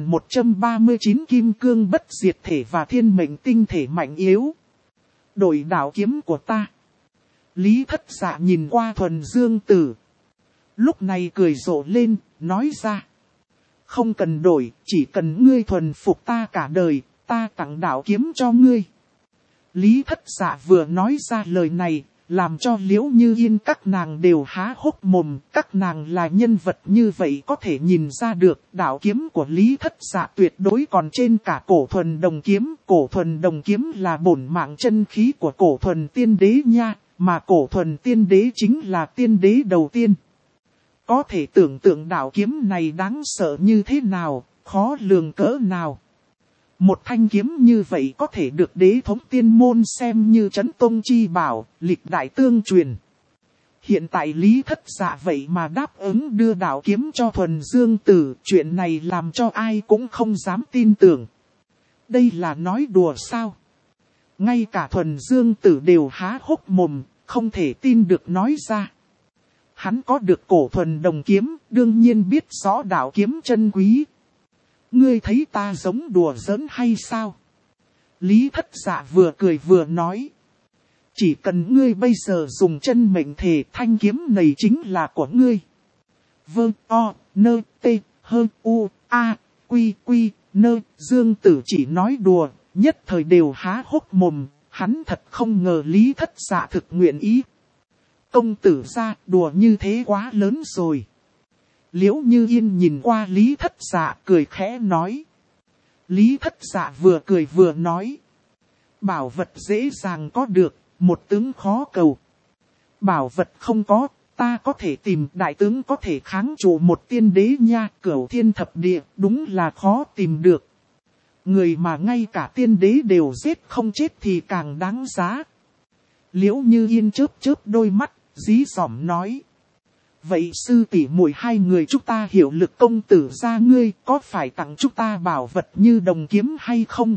2139 kim cương bất diệt thể và thiên mệnh tinh thể mạnh yếu. Đổi đạo kiếm của ta. Lý Thất Dạ nhìn qua Thuần Dương Tử. Lúc này cười rộ lên, nói ra. Không cần đổi, chỉ cần ngươi thuần phục ta cả đời, ta tặng đạo kiếm cho ngươi. Lý Thất Dạ vừa nói ra lời này, làm cho Liễu Như Yên các nàng đều há hốc mồm. Các nàng là nhân vật như vậy có thể nhìn ra được đạo kiếm của Lý Thất Dạ tuyệt đối còn trên cả cổ thuần đồng kiếm. Cổ thuần đồng kiếm là bổn mạng chân khí của cổ thuần tiên đế nha, mà cổ thuần tiên đế chính là tiên đế đầu tiên. Có thể tưởng tượng đạo kiếm này đáng sợ như thế nào, khó lường cỡ nào. Một thanh kiếm như vậy có thể được đế thống tiên môn xem như trấn tông chi bảo, lịch đại tương truyền. Hiện tại Lý Thất Dạ vậy mà đáp ứng đưa đạo kiếm cho Thuần Dương Tử, chuyện này làm cho ai cũng không dám tin tưởng. Đây là nói đùa sao? Ngay cả Thuần Dương Tử đều há hốc mồm, không thể tin được nói ra. Hắn có được cổ thuần đồng kiếm, đương nhiên biết rõ đạo kiếm chân quý. Ngươi thấy ta giống đùa giỡn hay sao? Lý Thất Dạ vừa cười vừa nói. Chỉ cần ngươi bây giờ dùng chân mệnh thể, thanh kiếm này chính là của ngươi. Vơ, o, nơ, tê, hơ, u, a, quy, quy, nơ. Dương Tử chỉ nói đùa, nhất thời đều há hốc mồm. Hắn thật không ngờ Lý Thất Dạ thực nguyện ý. Công tử gia, đùa như thế quá lớn rồi. Liễu Như Yên nhìn qua Lý Thất Dạ cười khẽ nói. Lý Thất Dạ vừa cười vừa nói. Bảo vật dễ dàng có được, một tướng khó cầu. Bảo vật không có, ta có thể tìm, đại tướng có thể kháng trụ một tiên đế nha, Cửu Thiên Thập Địa, đúng là khó tìm được. Người mà ngay cả tiên đế đều giết không chết thì càng đáng giá. Liễu Như Yên chớp chớp đôi mắt, dí dỏm nói. Vậy sư tỷ muội hai người chúng ta hiểu lực công tử gia ngươi có phải tặng chúng ta bảo vật như đồng kiếm hay không?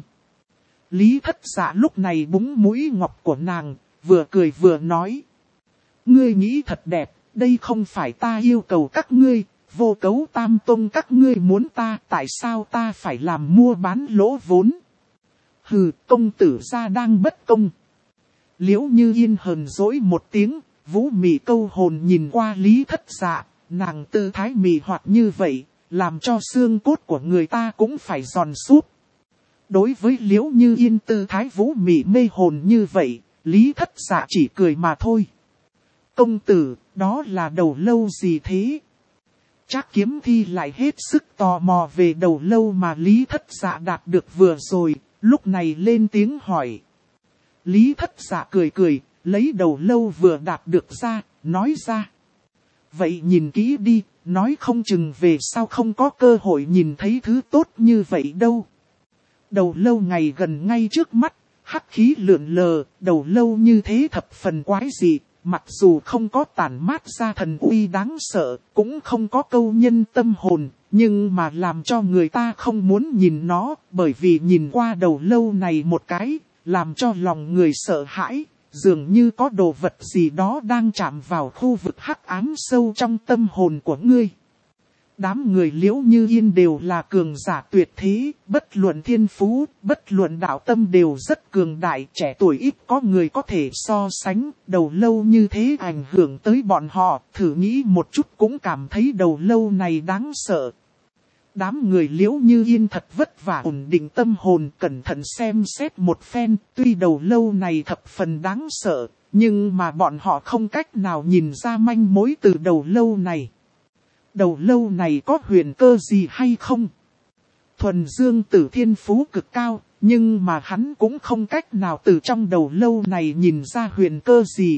Lý Thất Dạ lúc này búng mũi ngọc của nàng, vừa cười vừa nói. Ngươi nghĩ thật đẹp, đây không phải ta yêu cầu các ngươi, Vô Cấu Tam Tông các ngươi muốn ta, tại sao ta phải làm mua bán lỗ vốn? Hừ, công tử gia đang bất công. Liễu Như Yên hờn dỗi một tiếng, Vũ mị câu hồn nhìn qua Lý Thất Dạ, nàng tư thái mị hoặc như vậy, làm cho xương cốt của người ta cũng phải giòn súp. Đối với Liễu Như Yên tư thái vũ mị mê hồn như vậy, Lý Thất Dạ chỉ cười mà thôi. Công tử, đó là đầu lâu gì thế? Trác Kiếm Thi lại hết sức tò mò về đầu lâu mà Lý Thất Dạ đạt được vừa rồi, lúc này lên tiếng hỏi. Lý Thất Dạ cười cười, lấy đầu lâu vừa đạt được ra, nói ra. Vậy nhìn kỹ đi, nói không chừng về sau không có cơ hội nhìn thấy thứ tốt như vậy đâu. Đầu lâu ngày gần ngay trước mắt, hắc khí lượn lờ, đầu lâu như thế thập phần quái dị, mặc dù không có tản mát ra thần uy đáng sợ, cũng không có câu nhân tâm hồn, nhưng mà làm cho người ta không muốn nhìn nó, bởi vì nhìn qua đầu lâu này một cái, làm cho lòng người sợ hãi, dường như có đồ vật gì đó đang chạm vào khu vực hắc ám sâu trong tâm hồn của ngươi. Đám người Liễu Như Yên đều là cường giả tuyệt thế, bất luận thiên phú, bất luận đạo tâm đều rất cường đại, trẻ tuổi ít có người có thể so sánh, đầu lâu như thế ảnh hưởng tới bọn họ, thử nghĩ một chút cũng cảm thấy đầu lâu này đáng sợ. Đám người Liễu Như Yên thật vất vả ổn định tâm hồn, cẩn thận xem xét một phen, tuy đầu lâu này thập phần đáng sợ, nhưng mà bọn họ không cách nào nhìn ra manh mối từ đầu lâu này. Đầu lâu này có huyền cơ gì hay không? Thuần Dương Tử thiên phú cực cao, nhưng mà hắn cũng không cách nào từ trong đầu lâu này nhìn ra huyền cơ gì.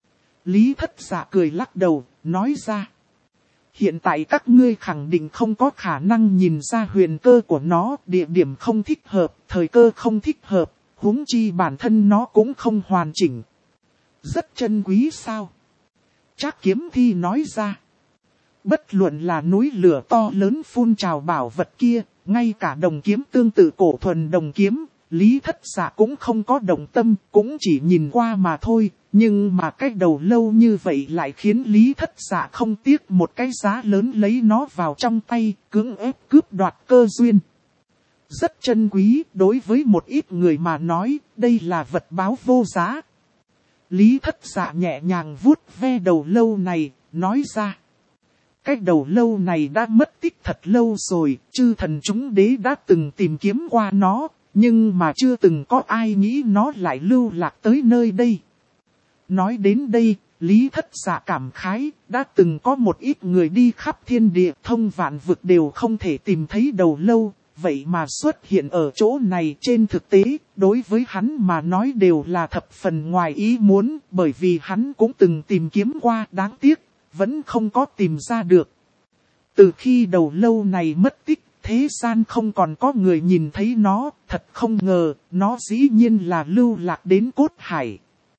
Lý Thất Dạ cười lắc đầu, nói ra. Hiện tại các ngươi khẳng định không có khả năng nhìn ra huyền cơ của nó, địa điểm không thích hợp, thời cơ không thích hợp, huống chi bản thân nó cũng không hoàn chỉnh. Rất chân quý sao? Trác Kiếm Thi nói ra. Bất luận là núi lửa to lớn phun trào bảo vật kia, ngay cả đồng kiếm tương tự cổ thuần đồng kiếm, Lý Thất Dạ cũng không có động tâm, cũng chỉ nhìn qua mà thôi. Nhưng mà cái đầu lâu như vậy lại khiến Lý Thất Dạ không tiếc một cái giá lớn lấy nó vào trong tay, cưỡng ép cướp đoạt cơ duyên. Rất chân quý, đối với một ít người mà nói, đây là vật báo vô giá. Lý Thất Dạ nhẹ nhàng vuốt ve đầu lâu này, nói ra. Cái đầu lâu này đã mất tích thật lâu rồi, chư thần chúng đế đã từng tìm kiếm qua nó, nhưng mà chưa từng có ai nghĩ nó lại lưu lạc tới nơi đây. Nói đến đây, Lý Thất Dạ cảm khái, đã từng có một ít người đi khắp thiên địa thông vạn vực đều không thể tìm thấy đầu lâu, vậy mà xuất hiện ở chỗ này. Trên thực tế, đối với hắn mà nói đều là thập phần ngoài ý muốn, bởi vì hắn cũng từng tìm kiếm qua, đáng tiếc, vẫn không có tìm ra được. Từ khi đầu lâu này mất tích, thế gian không còn có người nhìn thấy nó, thật không ngờ, nó dĩ nhiên là lưu lạc đến cốt hải.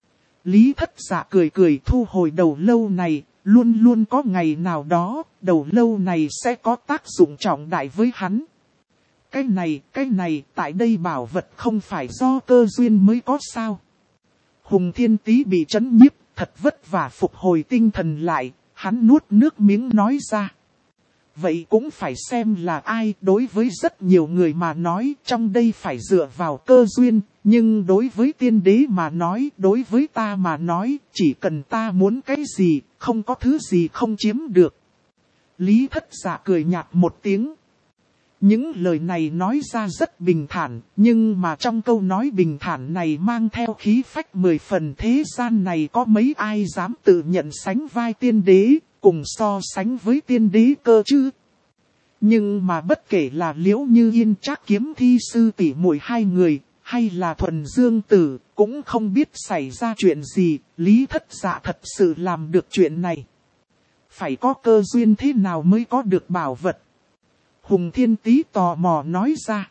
Lý Thất Dạ cười cười thu hồi đầu lâu này, luôn luôn có ngày nào đó, đầu lâu này sẽ có tác dụng trọng đại với hắn. Cái này, tại đây bảo vật không phải do cơ duyên mới có sao. Hùng Thiên Tý bị chấn nhiếp, thật vất vả phục hồi tinh thần lại, hắn nuốt nước miếng nói ra. Vậy cũng phải xem là ai, đối với rất nhiều người mà nói, trong đây phải dựa vào cơ duyên, nhưng đối với tiên đế mà nói, đối với ta mà nói, chỉ cần ta muốn cái gì, không có thứ gì không chiếm được. Lý Thất Dạ cười nhạt một tiếng. Những lời này nói ra rất bình thản, nhưng mà trong câu nói bình thản này mang theo khí phách 10 phần. Thế gian này có mấy ai dám tự nhận sánh vai tiên đế, cùng so sánh với tiên đế cơ chứ. Nhưng mà bất kể là Liễu Như Yên, Trác Kiếm Thi sư tỷ muội hai người, hay là Thuần Dương Tử, cũng không biết xảy ra chuyện gì, Lý Thất Dạ thật sự làm được chuyện này. Phải có cơ duyên thế nào mới có được bảo vật? Hùng Thiên Tý tò mò nói ra.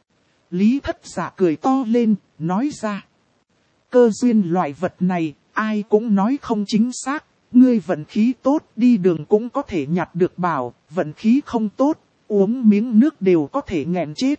Lý Thất Dạ cười to lên, nói ra. Cơ duyên loại vật này, ai cũng nói không chính xác. Ngươi vận khí tốt, đi đường cũng có thể nhặt được bảo, vận khí không tốt, uống miếng nước đều có thể nghẹn chết.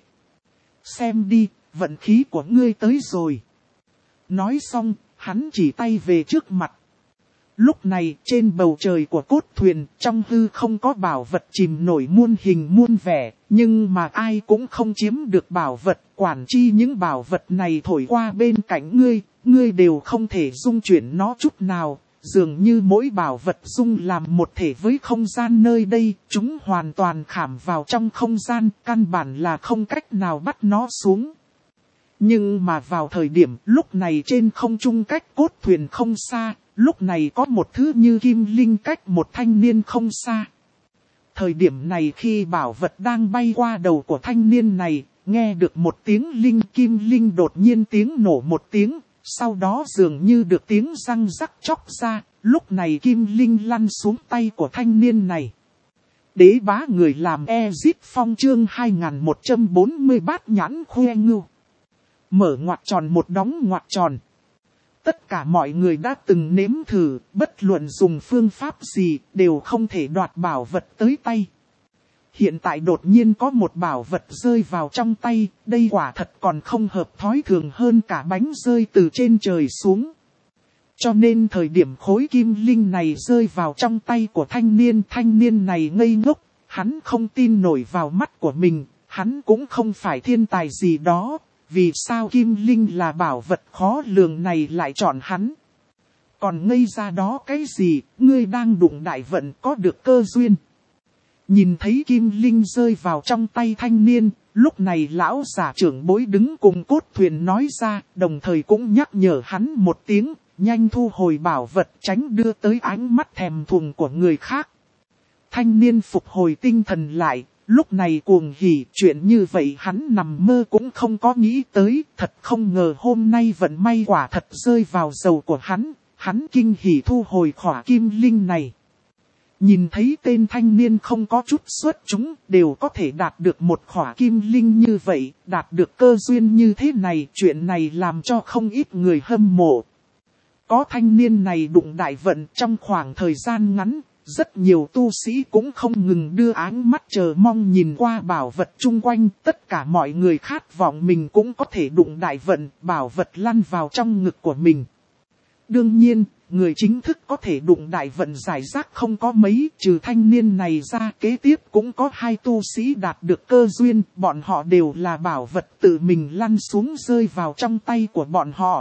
Xem đi, vận khí của ngươi tới rồi. Nói xong, hắn chỉ tay về trước mặt. Lúc này, trên bầu trời của cốt thuyền, trong hư không có bảo vật chìm nổi muôn hình muôn vẻ, nhưng mà ai cũng không chiếm được bảo vật, quản chi những bảo vật này thổi qua bên cạnh ngươi đều không thể dung chuyển nó chút nào. Dường như mỗi bảo vật dung làm một thể với không gian nơi đây, chúng hoàn toàn khảm vào trong không gian, căn bản là không cách nào bắt nó xuống. Nhưng mà vào thời điểm lúc này trên không trung cách cốt thuyền không xa, lúc này có một thứ như kim linh cách một thanh niên không xa. Thời điểm này khi bảo vật đang bay qua đầu của thanh niên này, nghe được một tiếng linh kim linh đột nhiên tiếng nổ một tiếng. Sau đó dường như được tiếng răng rắc chóc ra, lúc này kim linh lăn xuống tay của thanh niên này. Đế bá người làm Ezit Phong chương 2140 bát nhãn khoe ngưu. Mở ngoặc tròn một đóng ngoặc tròn. Tất cả mọi người đã từng nếm thử, bất luận dùng phương pháp gì, đều không thể đoạt bảo vật tới tay. Hiện tại đột nhiên có một bảo vật rơi vào trong tay, đây quả thật còn không hợp thói thường hơn cả bánh rơi từ trên trời xuống. Cho nên thời điểm khối kim linh này rơi vào trong tay của thanh niên này ngây ngốc, hắn không tin nổi vào mắt của mình, hắn cũng không phải thiên tài gì đó, vì sao kim linh là bảo vật khó lường này lại chọn hắn. Còn ngây ra đó cái gì, ngươi đang đụng đại vận có được cơ duyên. Nhìn thấy kim linh rơi vào trong tay thanh niên, lúc này lão giả trưởng bối đứng cùng cốt thuyền nói ra, đồng thời cũng nhắc nhở hắn một tiếng, nhanh thu hồi bảo vật tránh đưa tới ánh mắt thèm thuồng của người khác. Thanh niên phục hồi tinh thần lại, lúc này cuồng hỉ, chuyện như vậy hắn nằm mơ cũng không có nghĩ tới, thật không ngờ hôm nay vận may quả thật rơi vào dầu của hắn kinh hỉ thu hồi khỏa kim linh này. Nhìn thấy tên thanh niên không có chút xuất chúng, đều có thể đạt được một khỏa kim linh như vậy, đạt được cơ duyên như thế này, chuyện này làm cho không ít người hâm mộ. Có thanh niên này đụng đại vận trong khoảng thời gian ngắn, rất nhiều tu sĩ cũng không ngừng đưa ánh mắt chờ mong nhìn qua bảo vật chung quanh, tất cả mọi người khát vọng mình cũng có thể đụng đại vận, bảo vật lăn vào trong ngực của mình. Đương nhiên, người chính thức có thể đụng đại vận giải rác không có mấy, trừ thanh niên này ra, kế tiếp cũng có 2 tu sĩ đạt được cơ duyên, bọn họ đều là bảo vật tự mình lăn xuống rơi vào trong tay của bọn họ.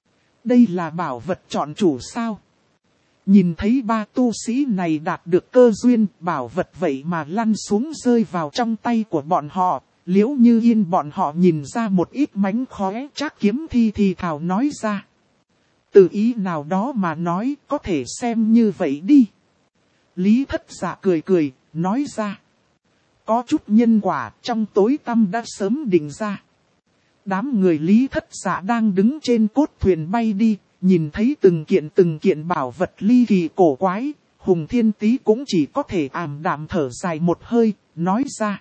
Đây là bảo vật chọn chủ sao? Nhìn thấy 3 tu sĩ này đạt được cơ duyên, bảo vật vậy mà lăn xuống rơi vào trong tay của bọn họ, Liễu Như Yên bọn họ nhìn ra một ít mánh khóe, Trác Kiếm Thi thì thào nói ra. Từ ý nào đó mà nói, có thể xem như vậy đi. Lý Thất Dạ cười cười, nói ra. Có chút nhân quả, trong tối tăm đã sớm định ra. Đám người Lý Thất Dạ đang đứng trên cốt thuyền bay đi, nhìn thấy từng kiện bảo vật ly kỳ cổ quái, Hùng Thiên Tý cũng chỉ có thể ảm đạm thở dài một hơi, nói ra.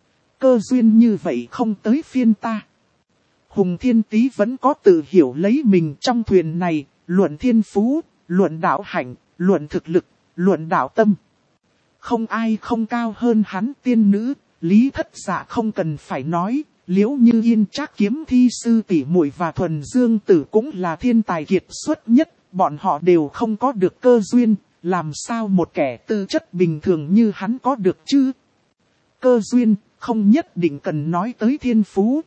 Cơ duyên như vậy không tới phiên ta. Hùng Thiên Tý vẫn có tự hiểu lấy mình trong thuyền này, luận thiên phú, luận đạo hạnh, luận thực lực, luận đạo tâm. Không ai không cao hơn hắn tiên nữ, Lý Thất Dạ không cần phải nói, Liễu Như Yên Trác Kiếm Thi sư tỷ muội và Thuần Dương Tử cũng là thiên tài kiệt xuất nhất, bọn họ đều không có được cơ duyên, làm sao một kẻ tư chất bình thường như hắn có được chứ? Cơ duyên, không nhất định cần nói tới thiên phú.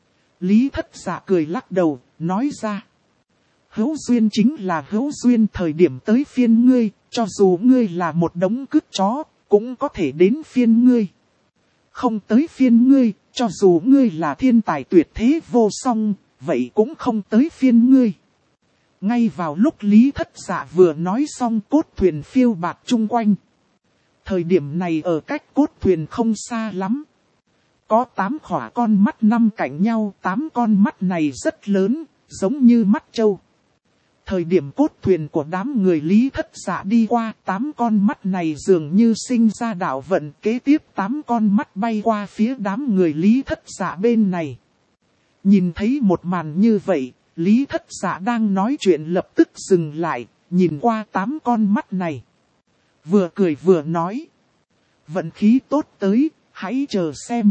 Lý Thất Dạ cười lắc đầu, nói ra. Hữu duyên chính là hữu duyên, thời điểm tới phiên ngươi, cho dù ngươi là một đống cứt chó, cũng có thể đến phiên ngươi. Không tới phiên ngươi, cho dù ngươi là thiên tài tuyệt thế vô song, vậy cũng không tới phiên ngươi. Ngay vào lúc Lý Thất Dạ vừa nói xong, cốt thuyền phiêu bạt chung quanh. Thời điểm này ở cách cốt thuyền không xa lắm. Có 8 khỏa con mắt năm cạnh nhau, 8 con mắt này rất lớn, giống như mắt trâu. Thời điểm cốt thuyền của đám người Lý Thất Dạ đi qua, 8 con mắt này dường như sinh ra đạo vận, kế tiếp 8 con mắt bay qua phía đám người Lý Thất Dạ bên này. Nhìn thấy một màn như vậy, Lý Thất Dạ đang nói chuyện lập tức dừng lại, nhìn qua 8 con mắt này. Vừa cười vừa nói. Vận khí tốt tới, hãy chờ xem.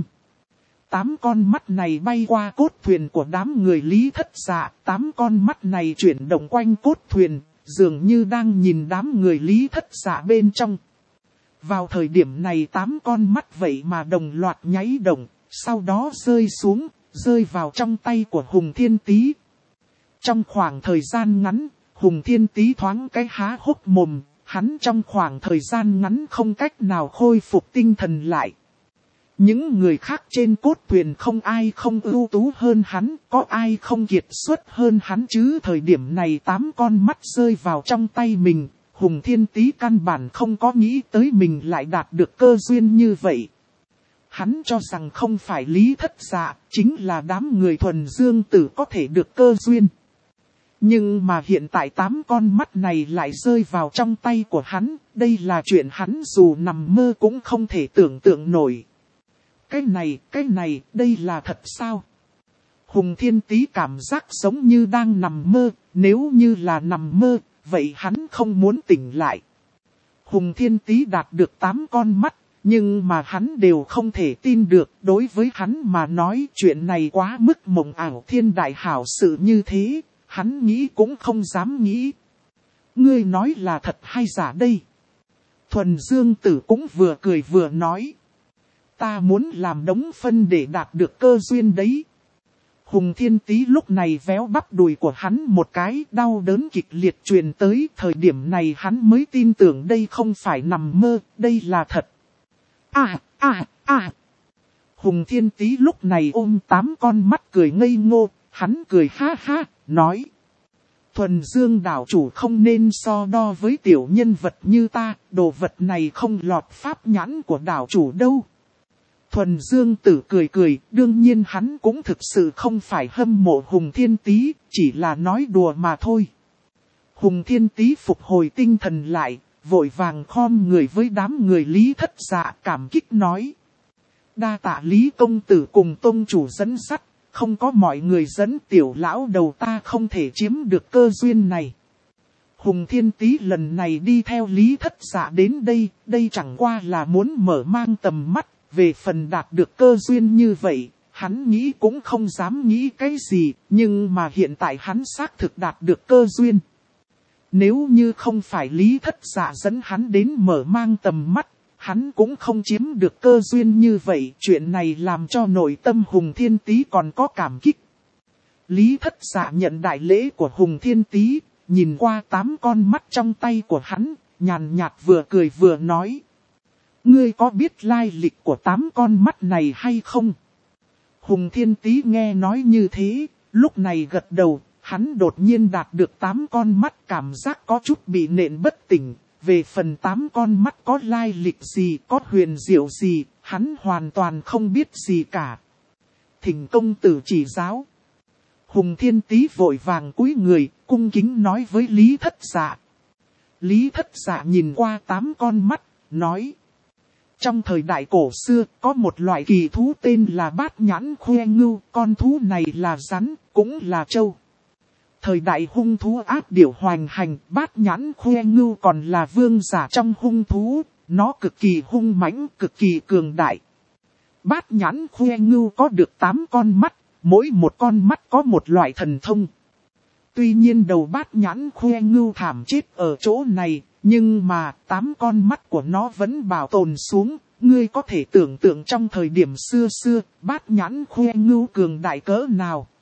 8 con mắt này bay qua cốt thuyền của đám người Lý Thất Dạ, 8 con mắt này chuyển động quanh cốt thuyền, dường như đang nhìn đám người Lý Thất Dạ bên trong. Vào thời điểm này 8 con mắt vậy mà đồng loạt nháy động, sau đó rơi xuống, rơi vào trong tay của Hùng Thiên Tý. Trong khoảng thời gian ngắn, Hùng Thiên Tý thoáng cái há hốc mồm, hắn trong khoảng thời gian ngắn không cách nào khôi phục tinh thần lại. Những người khác trên cốt thuyền không ai không ưu tú hơn hắn, có ai không kiệt xuất hơn hắn chứ. Thời điểm này 8 con mắt rơi vào trong tay mình, Hùng Thiên Tý căn bản không có nghĩ tới mình lại đạt được cơ duyên như vậy. Hắn cho rằng không phải Lý Thất Dạ, chính là đám người Thuần Dương Tử có thể được cơ duyên. Nhưng mà hiện tại 8 con mắt này lại rơi vào trong tay của hắn, đây là chuyện hắn dù nằm mơ cũng không thể tưởng tượng nổi. Cái này, đây là thật sao? Hùng Thiên Tý cảm giác giống như đang nằm mơ, nếu như là nằm mơ, vậy hắn không muốn tỉnh lại. Hùng Thiên Tý đạt được 8 con mắt, nhưng mà hắn đều không thể tin được. Đối với hắn mà nói chuyện này quá mức mộng ảo, thiên đại hảo sự như thế, hắn nghĩ cũng không dám nghĩ. Ngươi nói là thật hay giả đây? Thuần Dương Tử cũng vừa cười vừa nói. Ta muốn làm đống phân để đạt được cơ duyên đấy. Hùng Thiên Tý lúc này véo bắp đùi của hắn một cái, đau đớn kịch liệt truyền tới. Thời điểm này hắn mới tin tưởng đây không phải nằm mơ, đây là thật. Hùng Thiên Tý lúc này ôm 8 con mắt cười ngây ngô, hắn cười ha ha, nói. Thuần Dương đảo chủ không nên so đo với tiểu nhân vật như ta, đồ vật này không lọt pháp nhãn của đảo chủ đâu. Thuần Dương Tử cười cười, đương nhiên hắn cũng thực sự không phải hâm mộ Hùng Thiên Tý, chỉ là nói đùa mà thôi. Hùng Thiên Tý phục hồi tinh thần lại, vội vàng khom người với đám người Lý Thất Dạ cảm kích nói. Đa tạ Lý công tử cùng tông chủ dẫn sắt, không có mọi người dẫn tiểu lão đầu ta không thể chiếm được cơ duyên này. Hùng Thiên Tý lần này đi theo Lý Thất Dạ đến đây, đây chẳng qua là muốn mở mang tầm mắt. Về phần đạt được cơ duyên như vậy, hắn nghĩ cũng không dám nghĩ cái gì, nhưng mà hiện tại hắn xác thực đạt được cơ duyên. Nếu như không phải Lý Thất Dạ dẫn hắn đến mở mang tầm mắt, hắn cũng không chiếm được cơ duyên như vậy. Chuyện này làm cho nội tâm Hùng Thiên Tý còn có cảm kích. Lý Thất Dạ nhận đại lễ của Hùng Thiên Tý, nhìn qua 8 con mắt trong tay của hắn, nhàn nhạt vừa cười vừa nói. Ngươi có biết lai lịch của 8 con mắt này hay không? Hùng Thiên Tý nghe nói như thế, lúc này gật đầu, hắn đột nhiên đạt được 8 con mắt, cảm giác có chút bị nện bất tỉnh. Về phần 8 con mắt có lai lịch gì, có huyền diệu gì, hắn hoàn toàn không biết gì cả. Thỉnh công tử chỉ giáo. Hùng Thiên Tý vội vàng cúi người, cung kính nói với Lý Thất Dạ. Lý Thất Dạ nhìn qua 8 con mắt, nói. Trong thời đại cổ xưa, có một loại kỳ thú tên là bát nhãn khoe ngưu, con thú này là rắn, cũng là trâu. Thời đại hung thú ác điểu hoành hành, bát nhãn khoe ngưu còn là vương giả trong hung thú, nó cực kỳ hung mãnh, cực kỳ cường đại. Bát nhãn khoe ngưu có được 8 con mắt, mỗi một con mắt có một loại thần thông. Tuy nhiên đầu bát nhãn khoe ngưu thảm chết ở chỗ này, nhưng mà 8 con mắt của nó vẫn bảo tồn xuống. Ngươi có thể tưởng tượng trong thời điểm xưa xưa, bát nhãn khoe ngưu cường đại cỡ nào.